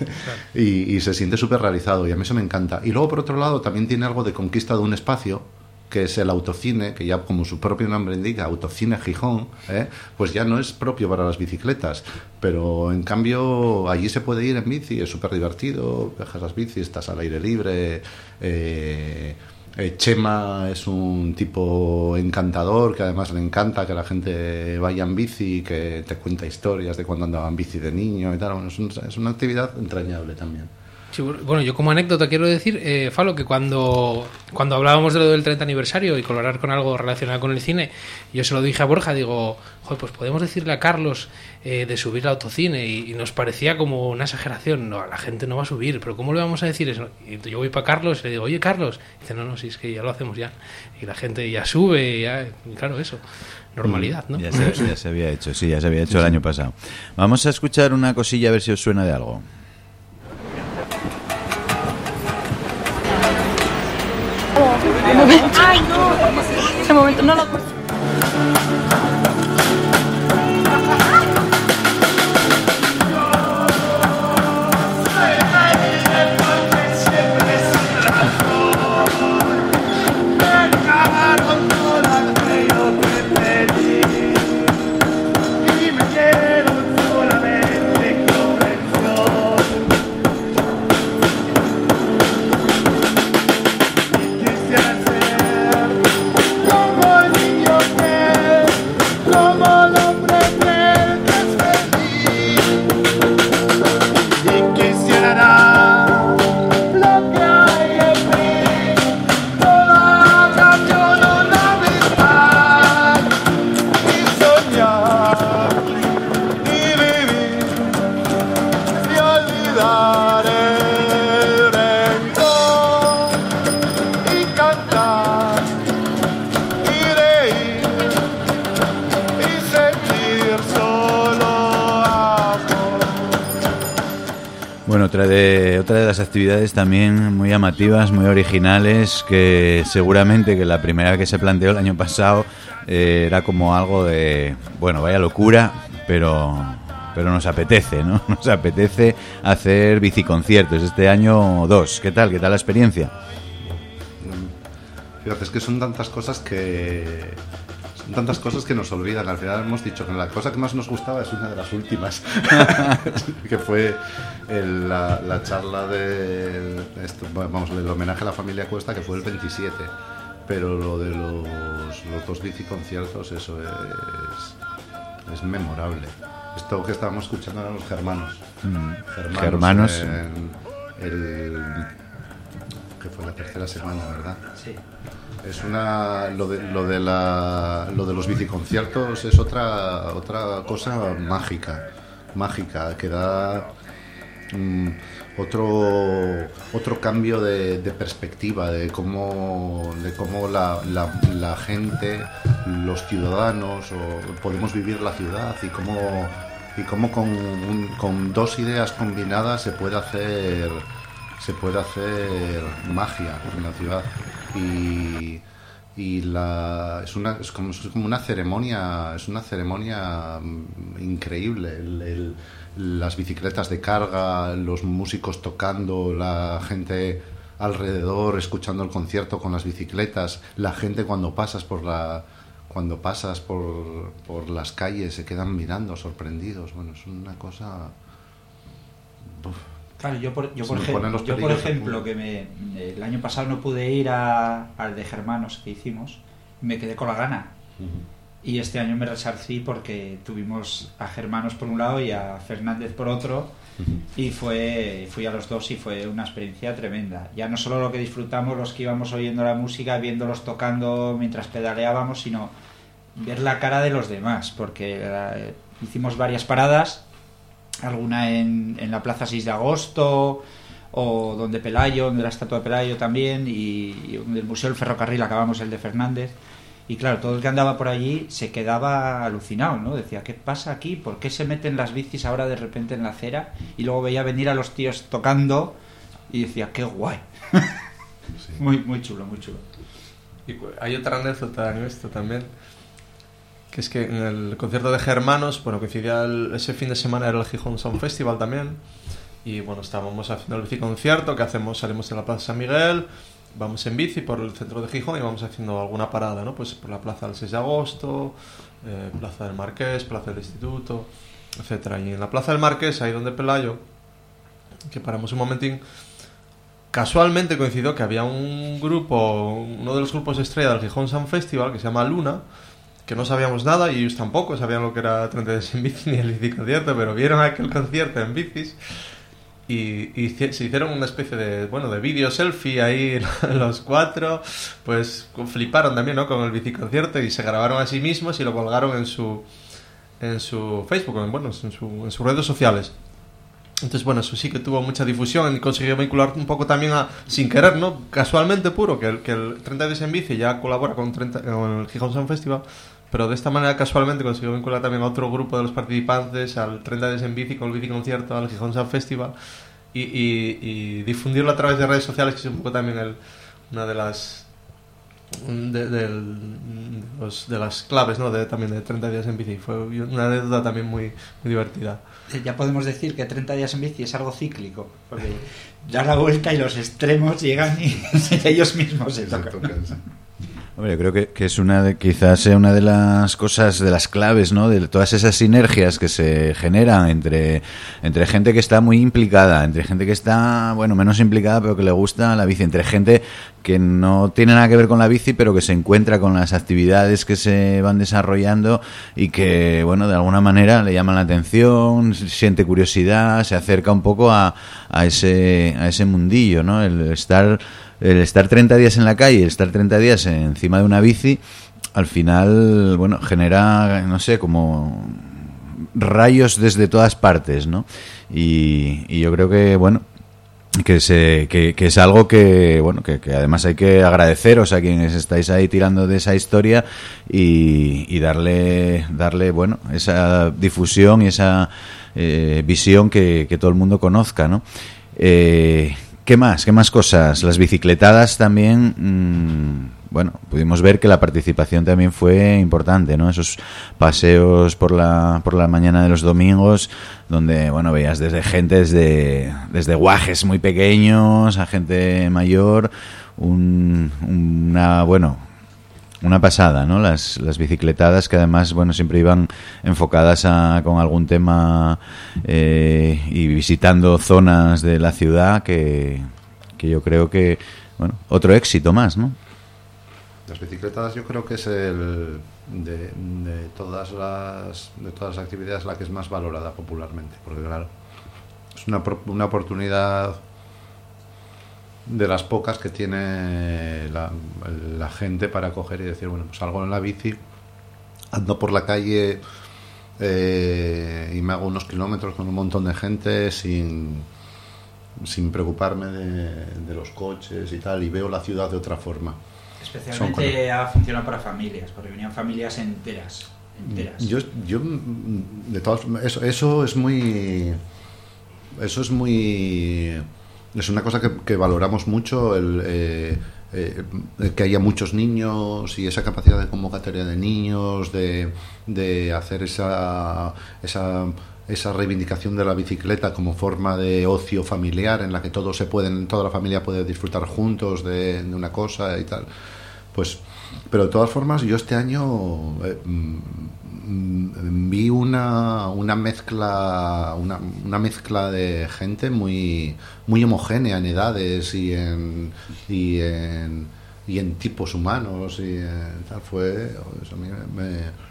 y, y se siente súper realizado, y a mí eso me encanta. Y luego, por otro lado, también tiene algo de conquista de un espacio, que es el autocine, que ya como su propio nombre indica, Autocine Gijón, ¿eh? Pues ya no es propio para las bicicletas, pero en cambio allí se puede ir en bici, es súper divertido, dejas las bicis, estás al aire libre, eh... Eh, Chema es un tipo encantador, que además le encanta que la gente vaya en bici, que te cuenta historias de cuando andaba en bici de niño y tal. Bueno, es, un, es una actividad entrañable también. Sí, bueno, yo como anécdota quiero decir, eh, Falo, que cuando, cuando hablábamos de lo del treinta aniversario y colaborar con algo relacionado con el cine, yo se lo dije a Borja, digo, joder, pues podemos decirle a Carlos eh, de subir al autocine, y, y nos parecía como una exageración, no, la gente no va a subir, pero ¿cómo le vamos a decir eso? Y yo voy para Carlos y le digo, oye Carlos, y dice, no, no, si es que ya lo hacemos ya, y la gente ya sube, ya, y claro, eso, normalidad, ¿no? Ya se, ya se había hecho, sí, ya se había hecho el año pasado. Vamos a escuchar una cosilla a ver si os suena de algo. Un momento. Ay, no. Ese momento no lo... otra de otra de las actividades también muy llamativas, muy originales, que seguramente que la primera que se planteó el año pasado eh, era como algo de, bueno, vaya locura, pero pero nos apetece, ¿no? Nos apetece hacer biciconciertos este año dos. ¿Qué tal? ¿Qué tal la experiencia? Fíjate, es que son tantas cosas que son tantas cosas que nos olvidan. Al final hemos dicho que la cosa que más nos gustaba es una de las últimas, que fue el, la, la charla de esto, vamos, el homenaje a la familia Cuesta, que fue el veintisiete. Pero lo de los, los dos biciconciertos, eso es, es memorable. Esto que estábamos escuchando eran los Germanos. Mm. Germanos. Germanos. En el, que fue la tercera semana, ¿verdad? Sí. Es una lo de lo de la lo de los biciconciertos es otra otra cosa mágica, mágica que da mm, otro otro cambio de, de perspectiva de cómo de cómo la, la, la gente, los ciudadanos o podemos vivir la ciudad y cómo y cómo con un, con dos ideas combinadas se puede hacer se puede hacer magia en la ciudad. Y, y la, es, una, es, como, es como una ceremonia, es una ceremonia increíble. El, el, las bicicletas de carga, los músicos tocando, la gente alrededor escuchando el concierto con las bicicletas, la gente cuando pasas por la cuando pasas por, por las calles se quedan mirando sorprendidos. Bueno, es una cosa. Uf. Claro, yo por, yo por, ej- yo por ejemplo, que me, el año pasado no pude ir a, al de Germanos que hicimos, me quedé con la gana. Uh-huh. Y este año me resarcí porque tuvimos a Germanos por un lado y a Fernández por otro, uh-huh. y fue fui a los dos y fue una experiencia tremenda. Ya no solo lo que disfrutamos los que íbamos oyendo la música, viéndolos tocando mientras pedaleábamos, sino ver la cara de los demás, porque eh, hicimos varias paradas, alguna en, en la Plaza seis de agosto o donde Pelayo, donde la estatua de Pelayo también, y, y donde el Museo del Ferrocarril acabamos el de Fernández. Y claro, todo el que andaba por allí se quedaba alucinado, ¿no? Decía, ¿qué pasa aquí? ¿Por qué se meten las bicis ahora de repente en la acera? Y luego veía venir a los tíos tocando y decía, ¡qué guay! Sí. Muy, muy chulo, muy chulo. Y hay otra anécdota en esto también, que es que en el concierto de Germanos, bueno, coincidía el, ese fin de semana era el Gijón Sound Festival también, y bueno, estábamos haciendo el biciconcierto, que hacemos, salimos de la Plaza San Miguel, vamos en bici por el centro de Gijón y vamos haciendo alguna parada, ¿no? Pues por la Plaza del seis de agosto, eh, Plaza del Marqués, Plaza del Instituto, etcétera. Y en la Plaza del Marqués, ahí donde Pelayo, que paramos un momentín, casualmente coincidió que había un grupo, uno de los grupos estrella del Gijón Sound Festival, que se llama Luna, que no sabíamos nada, y ellos tampoco sabían lo que era treinta días en bici ni el biciconcierto, pero vieron aquel concierto en bicis y, y se hicieron una especie de, bueno, de vídeo selfie ahí los cuatro, pues fliparon también, ¿no?, con el biciconcierto y se grabaron a sí mismos y lo colgaron en su en su Facebook, en, bueno, en, su, en sus redes sociales. Entonces, bueno, eso sí que tuvo mucha difusión y consiguió vincular un poco también a, sin querer, ¿no?, casualmente puro, que el, que el treinta días en bici ya colabora con, treinta, con el Gijón Sound Festival, pero de esta manera casualmente consiguió vincular también a otro grupo de los participantes al treinta días en bici, con el biciconcierto, al Gijón Sound Festival, y, y, y difundirlo a través de redes sociales, que es un poco también el, una de las de, de, los, de las claves, ¿no?, de, también de treinta días en bici. Fue una anécdota también muy, muy divertida. Ya podemos decir que treinta días en bici es algo cíclico, porque da la vuelta y los extremos llegan y ellos mismos se tocan. Hombre, yo creo que, que es una de, quizás sea una de las cosas, de las claves, ¿no?, de todas esas sinergias que se generan entre, entre gente que está muy implicada, entre gente que está, bueno, menos implicada, pero que le gusta la bici, entre gente que no tiene nada que ver con la bici, pero que se encuentra con las actividades que se van desarrollando y que, bueno, de alguna manera le llaman la atención, siente curiosidad, se acerca un poco a, a ese, a ese mundillo, ¿no? El estar el estar treinta días en la calle, el estar treinta días encima de una bici, al final, bueno, genera, no sé, como rayos desde todas partes, ¿no? Y, y yo creo que, bueno, que, se, que, que es algo que, bueno, que, que además hay que agradeceros a quienes estáis ahí tirando de esa historia y, y darle, darle, bueno, esa difusión y esa eh, visión que, que todo el mundo conozca, ¿no? Eh, ¿Qué más? ¿Qué más cosas? Las bicicletadas también... Mmm, bueno, pudimos ver que la participación también fue importante, ¿no? Esos paseos por la por la mañana de los domingos, donde, bueno, veías desde gente, desde, desde guajes muy pequeños a gente mayor, un, una, bueno, una pasada, ¿no? Las, las bicicletadas que además, bueno, siempre iban enfocadas a, con algún tema eh, y visitando zonas de la ciudad que, que yo creo que, bueno, otro éxito más, ¿no? Las bicicletas yo creo que es el de, de todas las de todas las actividades la que es más valorada popularmente, porque claro, es una, una oportunidad de las pocas que tiene la, la gente para coger y decir, bueno, pues salgo en la bici, ando por la calle eh, y me hago unos kilómetros con un montón de gente sin, sin preocuparme de, de los coches y tal, y veo la ciudad de otra forma. Especialmente ha funcionado para familias, porque venían familias enteras. enteras. Yo, yo de todas, eso, eso es muy, eso es muy, es una cosa que, que valoramos mucho, el, eh, eh, que haya muchos niños y esa capacidad de convocatoria de niños, de, de hacer esa, esa esa reivindicación de la bicicleta como forma de ocio familiar en la que todos se pueden, toda la familia puede disfrutar juntos de, de una cosa y tal. Pues, pero de todas formas, yo este año eh, mm, vi una, una mezcla, una, una mezcla de gente muy, muy homogénea en edades y en, y en, y en tipos humanos y en, tal. Fue, eso a mí me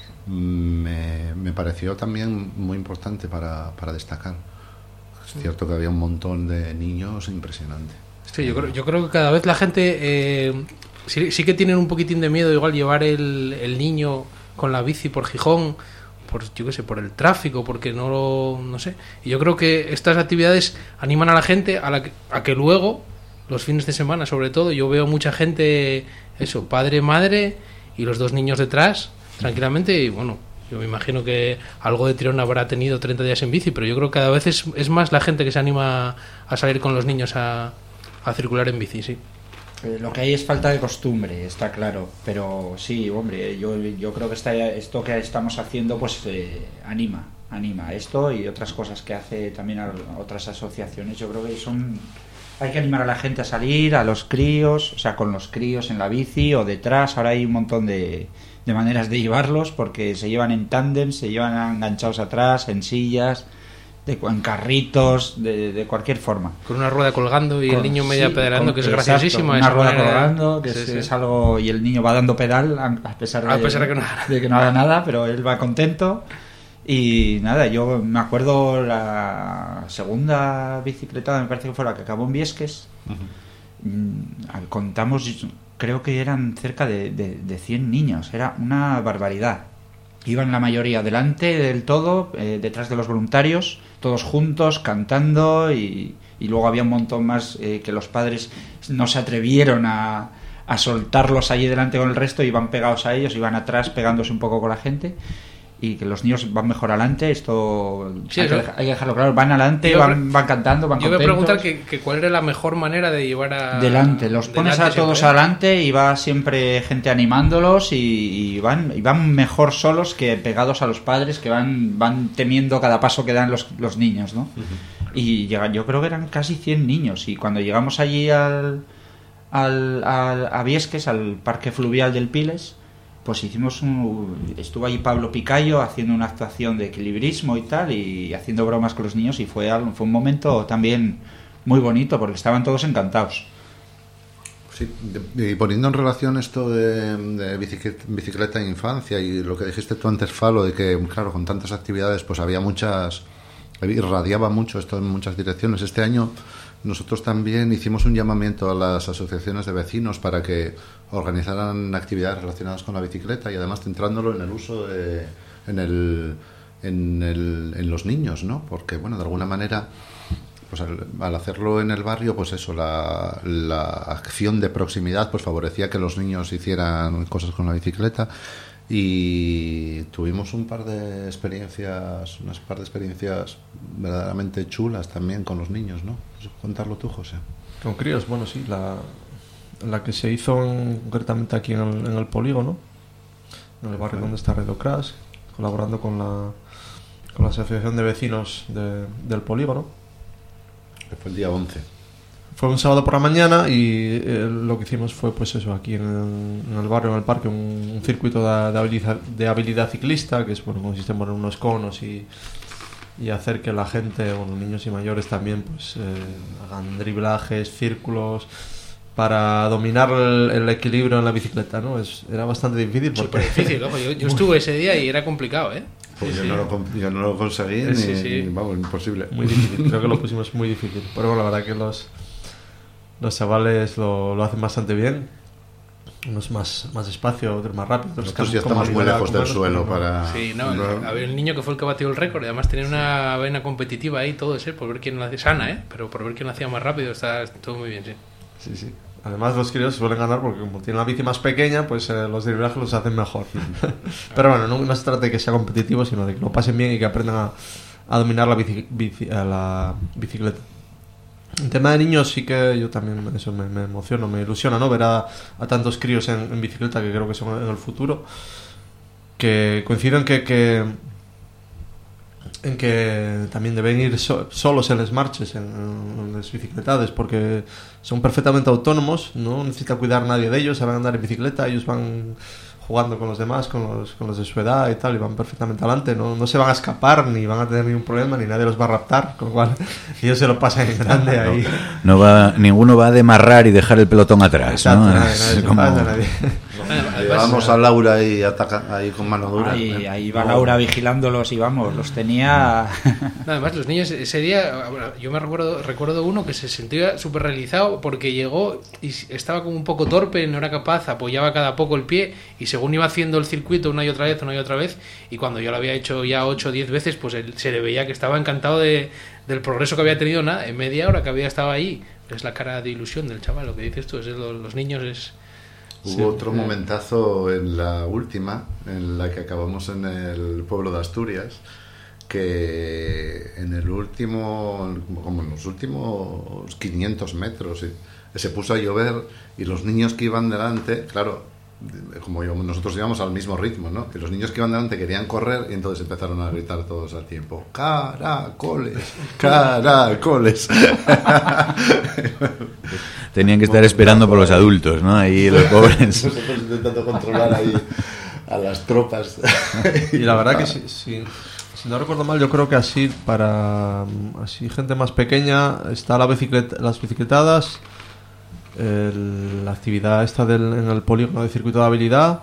Me, me pareció también muy importante para, para destacar. Es cierto que había un montón de niños impresionante. Sí, yo creo, yo creo que cada vez la gente eh, sí, sí que tienen un poquitín de miedo igual llevar el, el niño con la bici por Gijón, por yo qué sé, por el tráfico, porque no lo, no sé. Y yo creo que estas actividades animan a la gente a, la que, a que luego, los fines de semana sobre todo, yo veo mucha gente, eso, padre, madre y los dos niños detrás, tranquilamente, y bueno, yo me imagino que algo de tirón habrá tenido treinta días en bici, pero yo creo que cada vez es, es más la gente que se anima a salir con los niños a, a circular en bici, sí. Eh, lo que hay es falta de costumbre, está claro, pero sí, hombre, yo, yo creo que esta, esto que estamos haciendo pues eh, anima, anima esto y otras cosas que hace también a otras asociaciones, yo creo que son... Hay que animar a la gente a salir, a los críos, o sea, con los críos en la bici o detrás, ahora hay un montón de... de maneras de llevarlos, porque se llevan en tándem, se llevan enganchados atrás, en sillas, de, en carritos, de, de cualquier forma. Con una rueda colgando y con, el niño media sí, pedaleando, con, que es exacto, graciosísima. Una esa rueda manera, colgando, que sí, es, sí. es algo... Y el niño va dando pedal, a pesar de, a pesar de, que, no... de que no haga nada, pero él va contento. Y nada, yo me acuerdo la segunda bicicleta, me parece que fue la que acabó en Viesques. Uh-huh. Contamos... creo que eran cerca de, de, de cien niños, era una barbaridad. Iban la mayoría delante del todo, eh, detrás de los voluntarios, todos juntos, cantando, y, y luego había un montón más eh, que los padres no se atrevieron a, a soltarlos allí delante con el resto, iban pegados a ellos, iban atrás pegándose un poco con la gente. Y que los niños van mejor adelante, esto sí, hay, que, hay que dejarlo claro, van adelante, van, van cantando, van yo contentos. Yo voy a preguntar que, que cuál era la mejor manera de llevar a... Delante, los pones delante a todos siempre. Adelante y va siempre gente animándolos y, y, van, y van mejor solos que pegados a los padres, que van van temiendo cada paso que dan los, los niños, ¿no? Uh-huh. Y llegan, yo creo que eran casi cien niños, y cuando llegamos allí al, al, al a Viesques, al parque fluvial del Piles, pues hicimos un... estuvo ahí Pablo Picayo haciendo una actuación de equilibrismo y tal, y haciendo bromas con los niños, y fue algo, fue un momento también muy bonito, porque estaban todos encantados. Sí, y poniendo en relación esto de, de bicicleta, bicicleta en infancia y lo que dijiste tú antes, Falo, de que, claro, con tantas actividades, pues había muchas... irradiaba mucho esto en muchas direcciones. Este año nosotros también hicimos un llamamiento a las asociaciones de vecinos para que organizaran actividades relacionadas con la bicicleta, y además centrándolo en el uso de, en el en el en los niños, ¿no? Porque bueno, de alguna manera, pues al, al hacerlo en el barrio, pues eso, la, la acción de proximidad pues favorecía que los niños hicieran cosas con la bicicleta. Y tuvimos un par de experiencias, unas par de experiencias verdaderamente chulas también con los niños, ¿no? pues contarlo tú, José. Con críos, bueno, sí, la, la que se hizo en, concretamente aquí en el, en el polígono, en el barrio donde está Redo Crash, colaborando con la, con la asociación de vecinos de, del polígono. Que fue el día once. Fue un sábado por la mañana y eh, lo que hicimos fue, pues eso, aquí en el, en el barrio, en el parque, un, un circuito de, de, habilidad, de habilidad ciclista, que es, bueno, consiste en poner unos conos y, y hacer que la gente, bueno, niños y mayores también, pues eh, hagan driblajes, círculos, para dominar el, el equilibrio en la bicicleta, ¿no? Es, era bastante difícil. Porque... Súper difícil, ojo, yo, yo estuve ese día y era complicado, ¿eh? Pues Sí, yo, sí. No lo, yo no lo conseguí, Sí, ni, sí. ni- vamos, imposible. Muy difícil, creo que lo pusimos muy difícil. Pero bueno, la verdad que los, los chavales lo, lo hacen bastante bien. Unos más, más despacio, otros más rápido. Otros Nosotros con- ya con estamos muy habilidad, lejos con del manos, suelo pero no. para... Sí, no, no- había el niño que fue el que batió el récord y además tenía una vena competitiva ahí, todo eso, por ver quién lo hacía, sana, ¿eh? Pero por ver quién lo hacía más rápido, está todo muy bien, sí. Sí, sí. Además los críos suelen ganar porque como tienen la bici más pequeña, pues eh, los driblajes los hacen mejor. Pero bueno, no, no se trata de que sea competitivo, sino de que lo pasen bien y que aprendan a, a dominar la, bici, bici- a la bicicleta. En tema de niños sí que yo también eso me, me emociona, me ilusiona, ¿no? Ver a, a tantos críos en, en bicicleta, que creo que son en el futuro, que coincido en que, que en que también deben ir so- solos en las marches, en, en las bicicletades, porque son perfectamente autónomos, no necesita cuidar nadie de ellos, saben andar en bicicleta, ellos van jugando con los demás, con los, con los de su edad y tal, y van perfectamente adelante, no, no se van a escapar, ni van a tener ningún problema, ni nadie los va a raptar, con lo cual ellos se lo pasan en grande ahí. No va, ninguno va a demarrar y dejar el pelotón atrás, Exacto, ¿no? nadie, Es nadie se como- pasa, nadie. Llevamos a Laura ahí, ataca, ahí con mano dura. Ahí, ahí va Laura vigilándolos y vamos, los tenía... No, además, los niños ese día, bueno, yo me recuerdo recuerdo uno que se sentía súper realizado porque llegó y estaba como un poco torpe, no era capaz, apoyaba cada poco el pie y según iba haciendo el circuito una y otra vez, una y otra vez, y cuando yo lo había hecho ya ocho o diez veces, pues él, se le veía que estaba encantado de, del progreso que había tenido, nada, en media hora que había estado ahí. Es la cara de ilusión del chaval, lo que dices tú, es de los, los niños es... Hubo Sí. otro momentazo en la última, en la que acabamos en el pueblo de Asturias, que en el último, como en los últimos quinientos metros, eh, se puso a llover y los niños que iban delante, claro, como yo- nosotros íbamos al mismo ritmo, ¿no? Que los niños que iban delante querían correr y entonces empezaron a gritar todos al tiempo: ¡caracoles! ¡Caracoles! Tenían que estar esperando por los adultos, ¿no? Ahí los pobres. Nosotros intentando controlar ahí a las tropas. Y la verdad que si, si, si no recuerdo mal, yo creo que así para mm, así gente más pequeña está la bicicleta, las bicicletadas, el- la actividad esta del, en el polígono de circuito de habilidad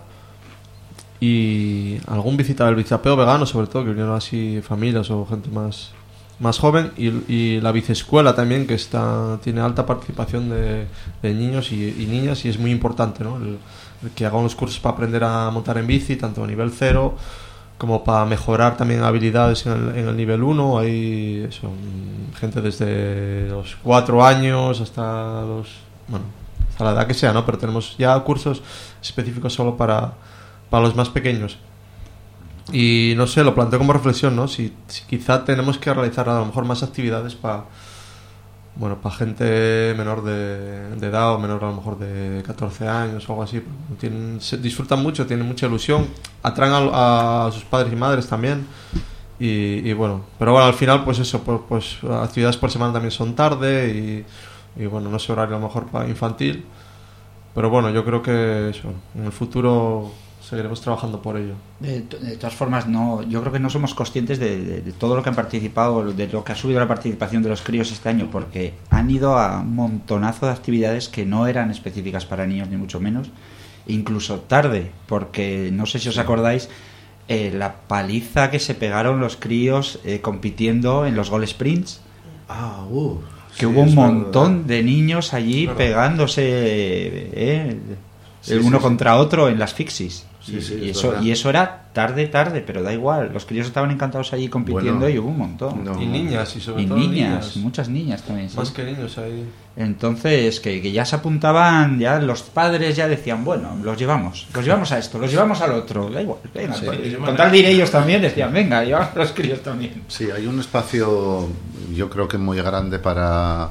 y algún visita el bicapeo vegano, sobre todo, que vinieron así familias o gente más más joven, y, y la biciescuela también, que está tiene alta participación de, de niños y, y niñas, y es muy importante, ¿no? El, el que hagan unos cursos para aprender a montar en bici, tanto a nivel cero como para mejorar también habilidades en el, en el nivel uno. Hay eso, mm, gente desde los cuatro años hasta los, bueno, hasta la edad que sea, ¿no? Pero tenemos ya cursos específicos solo para, para los más pequeños. Y no sé, lo planteo como reflexión, ¿no? Si, si quizá tenemos que realizar a lo mejor más actividades para, bueno, para gente menor de, de edad, o menor a lo mejor de catorce años o algo así. Tienen, se disfrutan mucho, tienen mucha ilusión, atraen a, a sus padres y madres también. Y, y bueno, pero bueno, al final pues eso, pues, pues actividades por semana también son tarde y, y bueno, no es horario a lo mejor para infantil. Pero bueno, yo creo que eso, en el futuro seguiremos trabajando por ello. De, to- de todas formas, no, yo creo que no somos conscientes de, de- de todo lo que han participado, de lo que ha subido la participación de los críos este año, porque han ido a un montonazo de actividades que no eran específicas para niños, ni mucho menos, incluso tarde, porque no sé si os acordáis, eh, la paliza que se pegaron los críos eh, compitiendo en los gol sprints, Ah, uh, que sí, hubo un es montón verdad. de niños allí Claro. pegándose eh, Sí, el sí, uno sí. contra otro en las fixies. Sí, y, sí, y es eso, verdad. y eso era tarde, tarde, pero da igual. Los críos estaban encantados allí compitiendo. Bueno, y hubo un montón. no. Y niñas, y sobre Y todo niñas, muchas niñas también. sí. Más que niños ahí. Entonces, que, que ya se apuntaban, ya los padres ya decían, bueno, los llevamos, los llevamos a esto, los llevamos al otro, da igual, venga, Sí. pues, con tal de ir ellos también, decían, venga, llevamos a los críos también. Sí, hay un espacio, yo creo que muy grande para,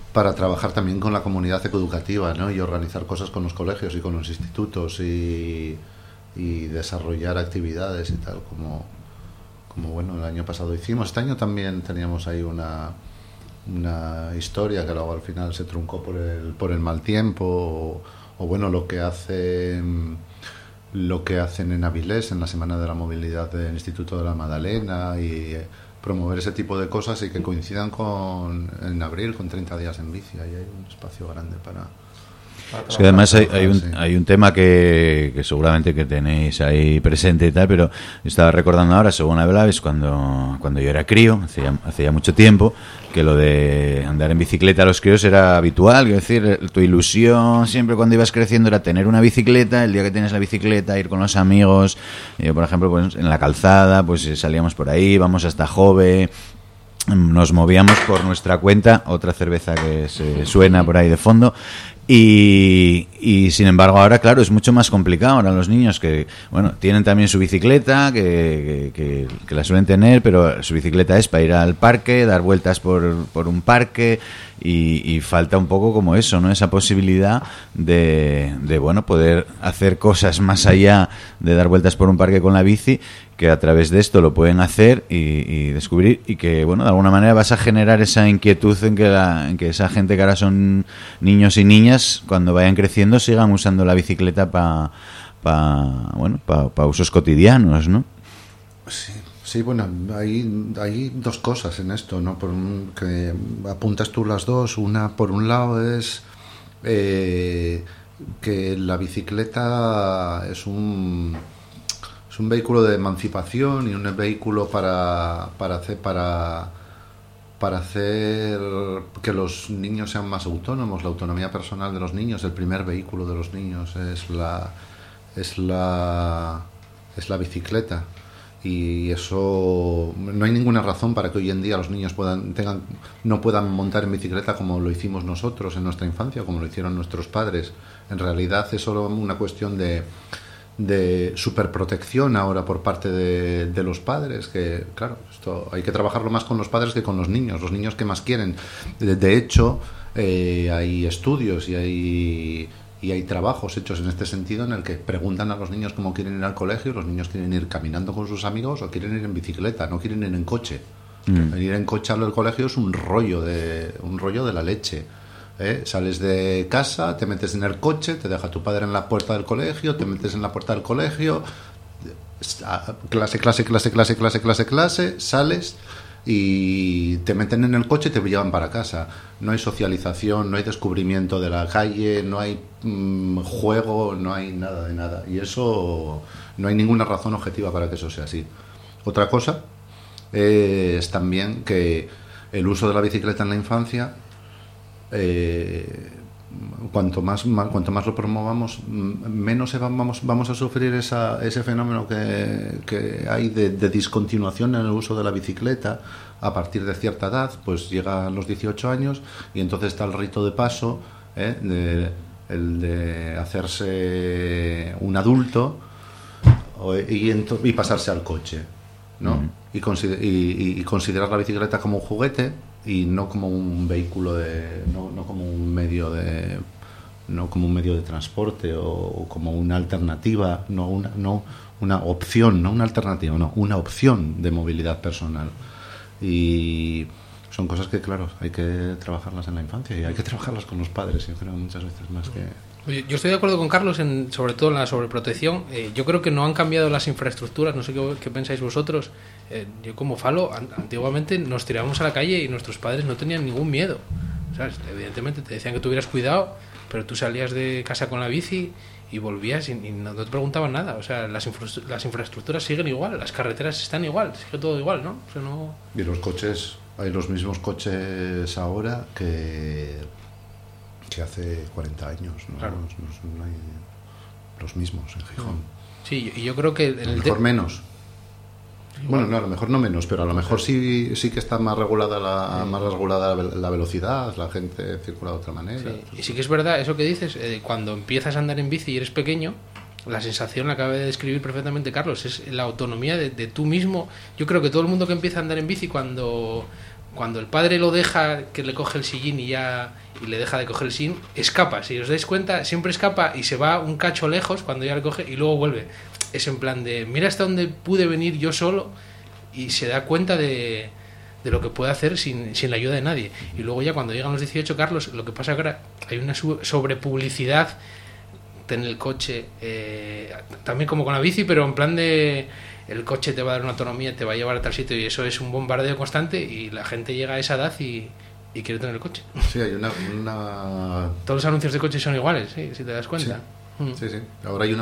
para trabajar también con la comunidad ecoeducativa, ¿no? Y organizar cosas con los colegios y con los institutos y, y desarrollar actividades y tal, como, como bueno, el año pasado hicimos. Este año también teníamos ahí una, una historia que luego al final se truncó por el, por el mal tiempo, o, o bueno, lo que hacen, lo que hacen en Avilés, en la Semana de la Movilidad del Instituto de la Madalena, y promover ese tipo de cosas y que coincidan con en abril con treinta días en bici. Ahí hay un espacio grande para, para es que además hay, hay, un, sí. hay un tema que, que seguramente que tenéis ahí presente y tal, pero estaba recordando ahora, según hablabais, cuando, cuando yo era crío, hace ya, hace ya mucho tiempo, que lo de andar en bicicleta a los críos era habitual. Quiero decir, tu ilusión siempre cuando ibas creciendo era tener una bicicleta. El día que tienes la bicicleta, ir con los amigos. Yo, por ejemplo, pues en la calzada, pues salíamos por ahí, vamos hasta Jove, nos movíamos por nuestra cuenta. Otra cerveza que se suena por ahí de fondo. Y, y sin embargo ahora, claro, es mucho más complicado. Ahora los niños que, bueno, tienen también su bicicleta, que, que, que la suelen tener, pero su bicicleta es para ir al parque, dar vueltas por, por un parque, y, y falta un poco como eso, ¿no? Esa posibilidad de, de, bueno, poder hacer cosas más allá de dar vueltas por un parque con la bici, que a través de esto lo pueden hacer y, y descubrir, y que, bueno, de alguna manera vas a generar esa inquietud en que, la, en que esa gente que ahora son niños y niñas, cuando vayan creciendo, sigan usando la bicicleta para pa, bueno, pa, pa usos cotidianos, ¿no? Sí, sí, bueno, hay, hay dos cosas en esto, ¿no? Por un, que apuntas tú las dos. Una, por un lado, es eh, que la bicicleta es un es un vehículo de emancipación y un vehículo para para hacer para para hacer que los niños sean más autónomos. La autonomía personal de los niños, el primer vehículo de los niños es la es la es la bicicleta. Y eso, no hay ninguna razón para que hoy en día los niños puedan tengan no puedan montar en bicicleta como lo hicimos nosotros en nuestra infancia, como lo hicieron nuestros padres. En realidad es solo una cuestión de de superprotección ahora por parte de, de los padres, que claro, esto hay que trabajarlo más con los padres que con los niños. Los niños que más quieren, de, de hecho eh, hay estudios y hay y hay trabajos hechos en este sentido, en el que preguntan a los niños cómo quieren ir al colegio. Los niños quieren ir caminando con sus amigos o quieren ir en bicicleta, no quieren ir en coche. Mm. Ir en coche al colegio es un rollo de un rollo de la leche. ¿Eh? Sales de casa, te metes en el coche, te deja tu padre en la puerta del colegio, te metes en la puerta del colegio, clase, clase, clase, clase, clase, clase, clase, sales y te meten en el coche y te llevan para casa. No hay socialización, no hay descubrimiento de la calle, no hay mmm, juego, no hay nada de nada. Y eso, no hay ninguna razón objetiva para que eso sea así. Otra cosa eh, es también que el uso de la bicicleta en la infancia, Eh, cuanto más, más cuanto más lo promovamos, menos vamos vamos a sufrir esa, ese fenómeno que, que hay de, de discontinuación en el uso de la bicicleta a partir de cierta edad. Pues llegan los dieciocho años y entonces está el rito de paso, ¿eh? de, el de hacerse un adulto y, ento- y pasarse al coche, ¿no? Mm. y, consider- y, y considerar la bicicleta como un juguete y no como un vehículo de no, no como un medio de no como un medio de transporte o, o como una alternativa, no una no una opción, no una alternativa, no, una opción de movilidad personal. Y son cosas que, claro, hay que trabajarlas en la infancia y hay que trabajarlas con los padres, yo creo, muchas veces más que... Oye, yo estoy de acuerdo con Carlos en, sobre todo en la sobreprotección. Eh, yo creo que no han cambiado las infraestructuras, no sé qué, qué pensáis vosotros. Eh, yo como falo, an- antiguamente nos tirábamos a la calle y nuestros padres no tenían ningún miedo. ¿Sabes? Evidentemente te decían que tuvieras cuidado, pero tú salías de casa con la bici y volvías y, y no te preguntaban nada. O sea, las, infra- las infraestructuras siguen igual, las carreteras están igual, sigue todo igual, ¿no? O sea, no... Y los coches, hay los mismos coches ahora que... que hace cuarenta años, ¿no? Claro. No, no, no hay los mismos en Gijón. Sí, y yo creo que... A lo mejor te... menos. Bueno, no, a lo mejor no menos, pero a lo mejor sí sí que está más regulada la sí. más regulada la velocidad, la gente circula de otra manera. Sí. Y sí que es verdad, eso que dices, eh, cuando empiezas a andar en bici y eres pequeño, la sensación la acaba de describir perfectamente Carlos, es la autonomía de, de tú mismo. Yo creo que todo el mundo que empieza a andar en bici cuando... cuando el padre lo deja, que le coge el sillín y ya y le deja de coger el sillín, escapa. Si os dais cuenta, siempre escapa y se va un cacho lejos cuando ya le coge y luego vuelve. Es en plan de, mira hasta dónde pude venir yo solo, y se da cuenta de, de lo que puede hacer sin, sin la ayuda de nadie. Y luego ya cuando llegan los dieciocho, Carlos, lo que pasa que ahora hay una sobrepublicidad en el coche, eh, también como con la bici, pero en plan de el coche te va a dar una autonomía, te va a llevar a tal sitio, y eso es un bombardeo constante, y la gente llega a esa edad y, y quiere tener el coche. Sí, hay una, una... Todos los anuncios de coches son iguales, ¿sí? Si te das cuenta. Sí, mm. sí, sí. Ahora hay una,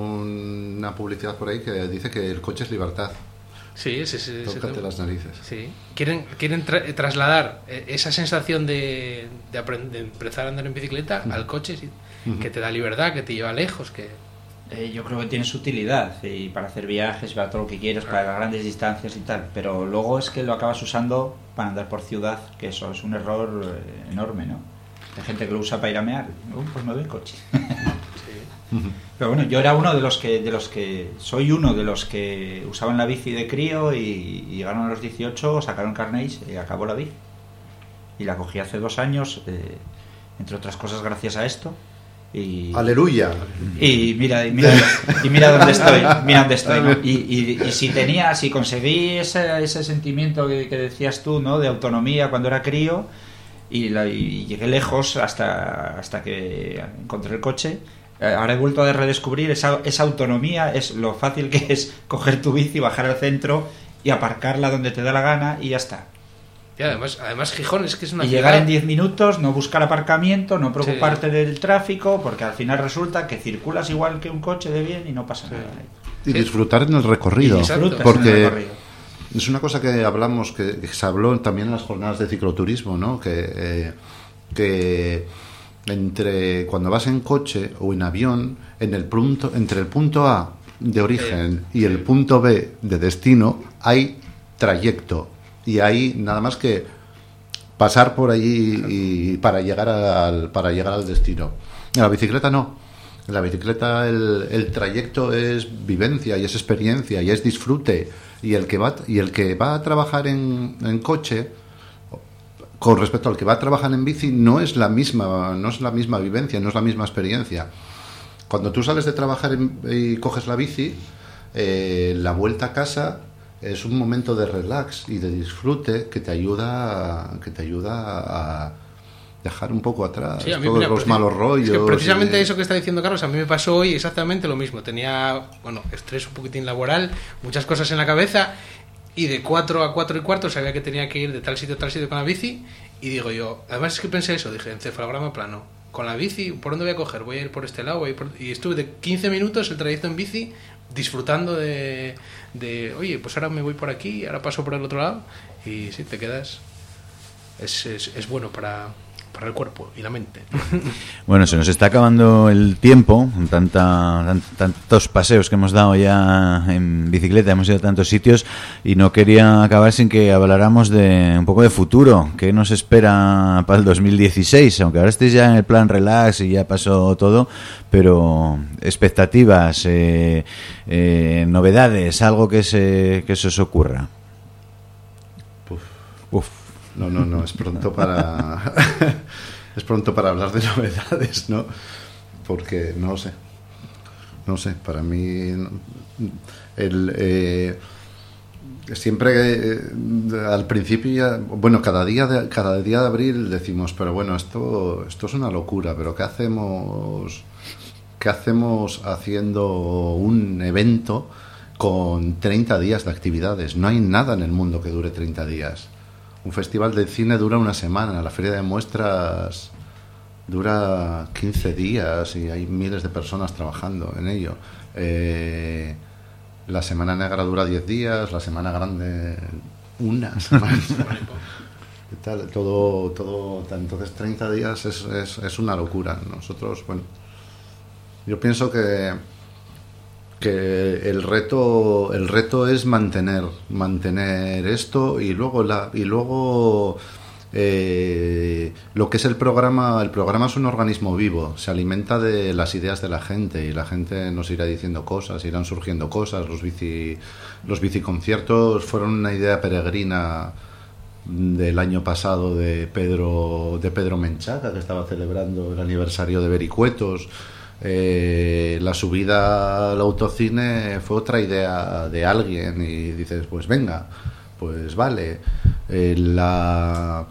una publicidad por ahí que dice que el coche es libertad. Sí, ese, ese, ese Tócate las narices. Sí. Quieren, quieren tra- trasladar esa sensación de, de, aprend- de empezar a andar en bicicleta mm. al coche, sí, mm-hmm. que te da libertad, que te lleva lejos, que... Eh, yo creo que tiene su utilidad y para hacer viajes, para todo lo que quieres, para las grandes distancias y tal, pero luego es que lo acabas usando para andar por ciudad, que eso es un error eh, enorme, ¿no? Hay gente que lo usa para ir a mear, uh, pues me doy el coche. Sí. Pero bueno, yo era uno de los que de los que soy uno de los que usaban la bici de crío, y, y llegaron a los dieciocho, sacaron carnéis y acabó la bici. Y la cogí hace dos años, eh, entre otras cosas gracias a esto. Y, ¡aleluya! Y mira, y mira, y mira dónde estoy, mira dónde estoy, ¿no? y, y, y si tenía, si conseguí ese, ese sentimiento que, que decías tú, ¿no? De autonomía cuando era crío, y, la, y llegué lejos hasta, hasta que encontré el coche. Ahora he vuelto a redescubrir esa, esa autonomía, es lo fácil que es coger tu bici, bajar al centro y aparcarla donde te da la gana y ya está. Y además, además Gijón es que es una y ciudad... llegar en diez minutos, no buscar aparcamiento, no preocuparte sí. del tráfico, porque al final resulta que circulas igual que un coche de bien y no pasa sí. nada. Y disfrutar en el recorrido, y porque en el recorrido. Es una cosa que hablamos, que, que se habló también en las jornadas de cicloturismo, ¿no? Que, eh, que entre cuando vas en coche o en avión, en el punto, entre el punto A de origen sí. y el punto B de destino hay trayecto. Y hay nada más que pasar por allí y para llegar al para llegar al destino. En la bicicleta no. En la bicicleta el, el trayecto es vivencia y es experiencia y es disfrute, y el que va y el que va a trabajar en, en coche con respecto al que va a trabajar en bici no es la misma no es la misma vivencia, no es la misma experiencia. Cuando tú sales de trabajar en, y coges la bici, eh, la vuelta a casa es un momento de relax y de disfrute que te ayuda a, que te ayuda a dejar un poco atrás sí, a mí, todos mira, los malos rollos. Es que precisamente y... eso que está diciendo Carlos, a mí me pasó hoy exactamente lo mismo. Tenía, bueno, estrés un poquitín laboral, muchas cosas en la cabeza, y de cuatro a cuatro y cuarto sabía que tenía que ir de tal sitio a tal sitio con la bici, y digo yo, además es que pensé eso, dije, encefalograma plano, con la bici, ¿por dónde voy a coger? Voy a ir por este lado, voy a ir por... y estuve de quince minutos el trayecto en bici, disfrutando de, de, oye, pues ahora me voy por aquí, ahora paso por el otro lado, y sí, te quedas, es, es, es bueno para, para el cuerpo y la mente. Bueno, se nos está acabando el tiempo, tanta, tant, tantos paseos que hemos dado ya en bicicleta, hemos ido a tantos sitios, y no quería acabar sin que habláramos de un poco de futuro, qué nos espera para el dos mil dieciséis, aunque ahora estéis ya en el plan relax y ya pasó todo, pero expectativas, eh, eh, novedades, algo que se, que se os ocurra. Uf. Uf. No, no, no, es pronto para es pronto para hablar de novedades, ¿no? Porque no sé, no sé, para mí el eh, siempre eh, al principio ya, bueno, cada día de, cada día de abril decimos, pero bueno, esto esto es una locura, pero ¿qué hacemos qué hacemos haciendo un evento con treinta días de actividades? No hay nada en el mundo que dure treinta días. Un festival de cine dura una semana, la feria de muestras dura quince días y hay miles de personas trabajando en ello. Eh, la Semana Negra dura diez días, la Semana Grande una semana. Tal, todo, todo, entonces treinta días es, es, es una locura. Nosotros, bueno, yo pienso que que el reto el reto es mantener mantener esto y luego la y luego eh, lo que es el programa el programa es un organismo vivo, se alimenta de las ideas de la gente y la gente nos irá diciendo cosas, irán surgiendo cosas. Los bici los biciconciertos fueron una idea peregrina del año pasado de Pedro de Pedro Menchaca, que estaba celebrando el aniversario de Vericuetos. Eh, la subida al autocine fue otra idea de alguien y dices, pues venga, pues vale. Eh, la,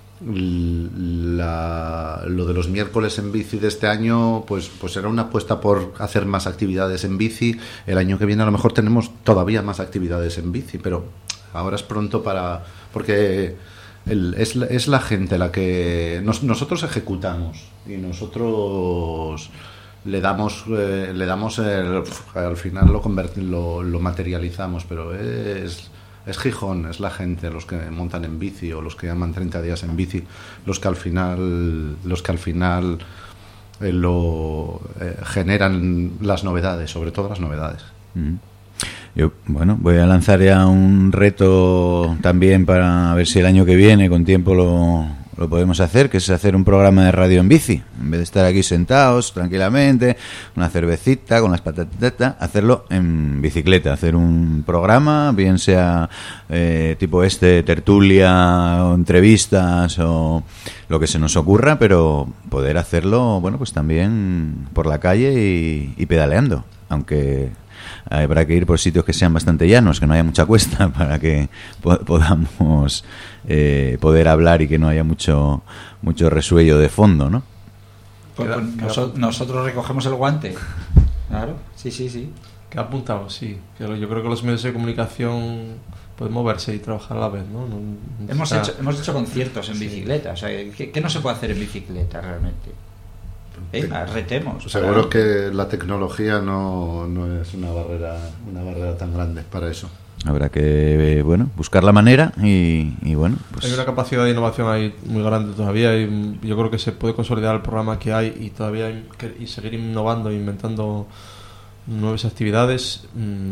la, lo de los miércoles en bici de este año, pues, pues era una apuesta por hacer más actividades en bici. El año que viene a lo mejor tenemos todavía más actividades en bici, pero ahora es pronto para... porque el, es, es la gente la que... Nos, nosotros ejecutamos y nosotros... le damos eh, le damos el, al final lo, convert, lo lo materializamos, pero es es Gijón, es la gente, los que montan en bici o los que llaman treinta días en bici, los que al final los que al final eh, lo eh, generan las novedades, sobre todo las novedades. Mm. Yo, bueno, voy a lanzar ya un reto también para ver si el año que viene con tiempo lo lo podemos hacer, que es hacer un programa de radio en bici. En vez de estar aquí sentados tranquilamente, una cervecita, con las patatitas, hacerlo en bicicleta, hacer un programa, bien sea eh, tipo este, tertulia o entrevistas o lo que se nos ocurra, pero poder hacerlo, bueno, pues también por la calle y, y pedaleando, aunque habrá que ir por sitios que sean bastante llanos, que no haya mucha cuesta para que po- podamos eh, poder hablar y que no haya mucho mucho resuello de fondo, ¿no? Pues, pues, noso- nosotros recogemos el guante. Claro, sí, sí, sí. Que ha apuntado, sí. Que yo creo que los medios de comunicación pueden moverse y trabajar a la vez, ¿no? No, no hemos, está... hecho, hemos hecho conciertos en bicicleta. O sea, ¿qué, ¿qué no se puede hacer en bicicleta realmente? Venga, retemos. Seguro que la tecnología no, no es una barrera una barrera tan grande para eso. Habrá que, bueno, buscar la manera y, y bueno, pues... Hay una capacidad de innovación ahí muy grande todavía y yo creo que se puede consolidar el programa que hay y todavía hay que, y seguir innovando e inventando nuevas actividades.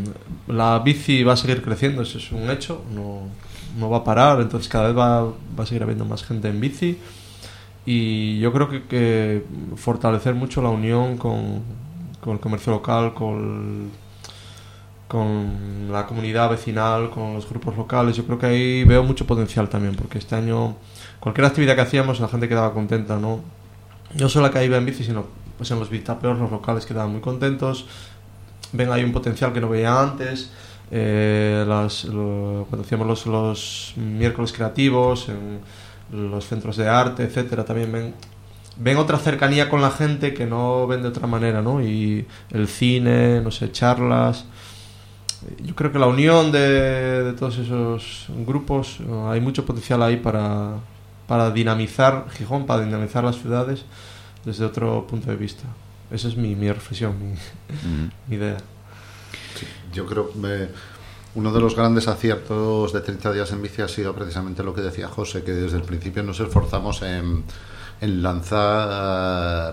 La bici va a seguir creciendo, eso es un hecho, no, no va a parar, entonces cada vez va, va a seguir habiendo más gente en bici. Y yo creo que, que fortalecer mucho la unión con, con el comercio local, con, con la comunidad vecinal, con los grupos locales. Yo creo que ahí veo mucho potencial también, porque este año cualquier actividad que hacíamos la gente quedaba contenta, ¿no? No solo la que iba en bici, sino pues en los bicitaperos, los locales quedaban muy contentos. Ven ahí un potencial que no veía antes. Eh, las, lo, cuando hacíamos los, los miércoles creativos en los centros de arte, etcétera, también ven ven otra cercanía con la gente que no ven de otra manera, ¿no? Y el cine, no sé, charlas. Yo creo que la unión de, de todos esos grupos, hay mucho potencial ahí para, para dinamizar Gijón, para dinamizar las ciudades desde otro punto de vista. Esa es mi, mi reflexión, mi, mm. mi idea. Sí, yo creo que... uno de los grandes aciertos de treinta días en bici ha sido precisamente lo que decía José, que desde el principio nos esforzamos en, en lanzar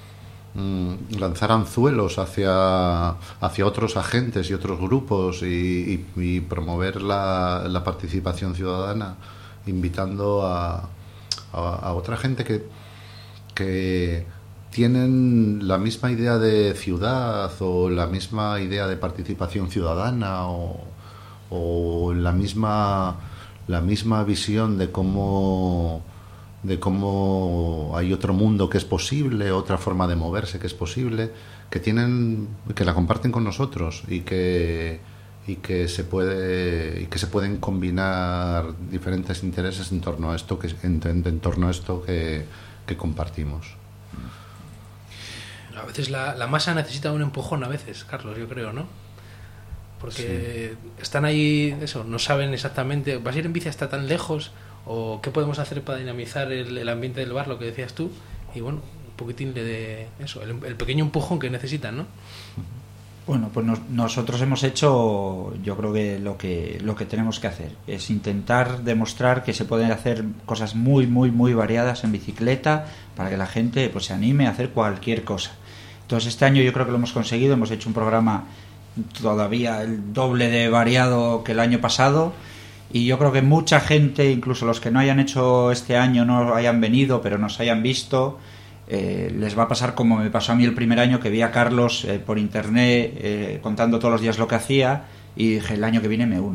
mm, lanzar anzuelos hacia, hacia otros agentes y otros grupos y, y, y promover la, la participación ciudadana, invitando a, a, a otra gente que, que tienen la misma idea de ciudad o la misma idea de participación ciudadana o o la misma la misma visión de cómo de cómo hay otro mundo que es posible, otra forma de moverse que es posible, que tienen que la comparten con nosotros y que y que se puede y que se pueden combinar diferentes intereses en torno a esto que en, en, en torno a esto que, que compartimos. A veces la, la masa necesita un empujón a veces, Carlos, yo creo, ¿no? Porque sí. Están ahí, eso, no saben exactamente, ¿vas a ir en bici hasta tan lejos? ¿O qué podemos hacer para dinamizar el, el ambiente del bar, lo que decías tú? Y bueno, un poquitín de, de eso, el, el pequeño empujón que necesitan, ¿no? Bueno, pues nos, nosotros hemos hecho, yo creo que lo que lo que tenemos que hacer es intentar demostrar que se pueden hacer cosas muy, muy, muy variadas en bicicleta para que la gente pues se anime a hacer cualquier cosa. Entonces este año yo creo que lo hemos conseguido, hemos hecho un programa todavía el doble de variado que el año pasado y yo creo que mucha gente, incluso los que no hayan hecho este año, no hayan venido pero nos hayan visto, eh, les va a pasar como me pasó a mí el primer año, que vi a Carlos eh, por internet eh, contando todos los días lo que hacía y dije el año que viene me uno.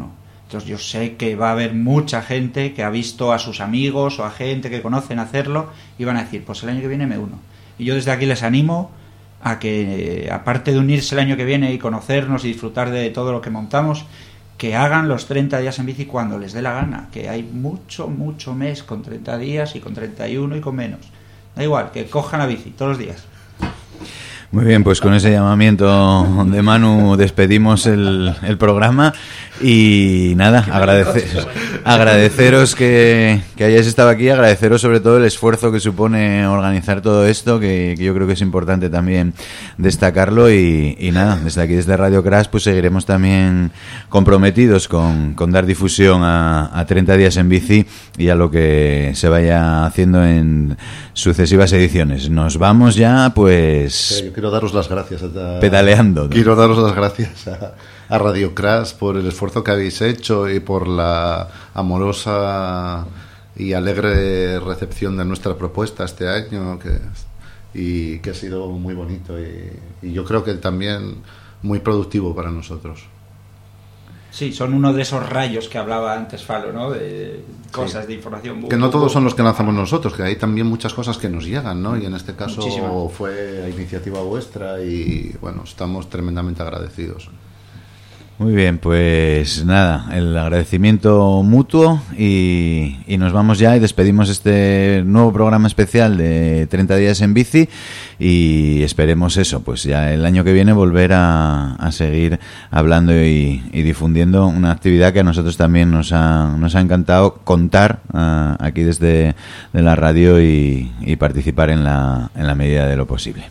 Entonces yo sé que va a haber mucha gente que ha visto a sus amigos o a gente que conocen hacerlo y van a decir, pues el año que viene me uno. Y yo desde aquí les animo a que, aparte de unirse el año que viene y conocernos y disfrutar de todo lo que montamos, que hagan los treinta días en bici cuando les dé la gana, que hay mucho, mucho mes con treinta días y con treinta y uno y con menos. Da igual, que cojan la bici todos los días. Muy bien, pues con ese llamamiento de Manu despedimos el, el programa y nada, agradecer, agradeceros que, que hayáis estado aquí, agradeceros sobre todo el esfuerzo que supone organizar todo esto, que, que yo creo que es importante también destacarlo y, y nada, desde aquí, desde Radio Crash, pues seguiremos también comprometidos con, con dar difusión a, a treinta días en bici y a lo que se vaya haciendo en sucesivas ediciones. Nos vamos ya, pues... Sí, quiero daros las gracias. A, pedaleando. ¿No? Quiero daros las gracias a, a Radio Crash por el esfuerzo que habéis hecho y por la amorosa y alegre recepción de nuestra propuesta este año, que, y que ha sido muy bonito y, y yo creo que también muy productivo para nosotros. Sí, son uno de esos rayos que hablaba antes Falo, ¿no? De cosas, sí, de información. Que no todos son los que lanzamos nosotros, que hay también muchas cosas que nos llegan, ¿no? Y en este caso Muchísimo. Fue a iniciativa vuestra y, bueno, estamos tremendamente agradecidos. Muy bien, pues nada, el agradecimiento mutuo y, y nos vamos ya y despedimos este nuevo programa especial de treinta días en bici y esperemos eso, pues ya el año que viene volver a, a seguir hablando y, y difundiendo una actividad que a nosotros también nos ha, nos ha encantado contar uh, aquí desde de la radio y, y participar en la, en la medida de lo posible.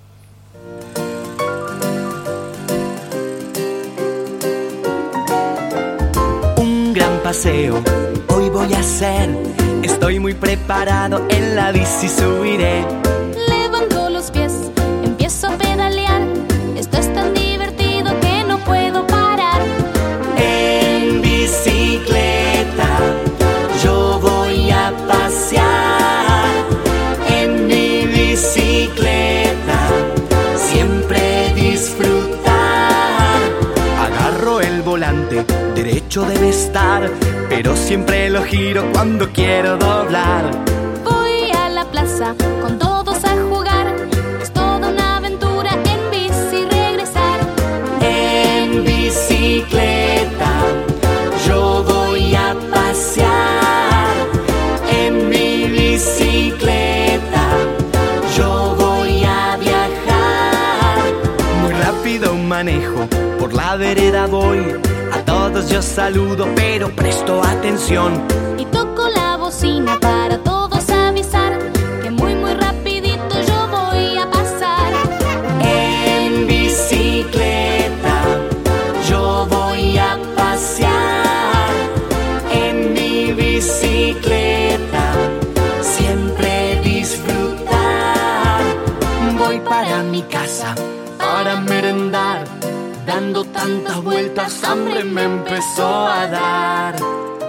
Paseo, hoy voy a hacer, estoy muy preparado, en la bici subiré. Levanto los pies, empiezo a pedalear, esto es tan divertido que no puedo parar. En bicicleta, yo voy a pasear, en mi bicicleta, siempre disfrutar. Agarro el volante, derecho debe estar, pero siempre lo giro cuando quiero doblar. Voy a la plaza con todos a jugar, es toda una aventura en bici regresar. En bicicleta, yo voy a pasear, en mi bicicleta, yo voy a viajar. Muy rápido manejo, por la vereda voy. A todos yo saludo, pero presto atención. Y toco la bocina para todos avisar que muy muy rapidito yo voy a pasar. En bicicleta, yo voy a pasear. En mi bicicleta, siempre disfrutar. Voy para mi casa, para merendar. Dando tantas vueltas, hambre me empezó a dar.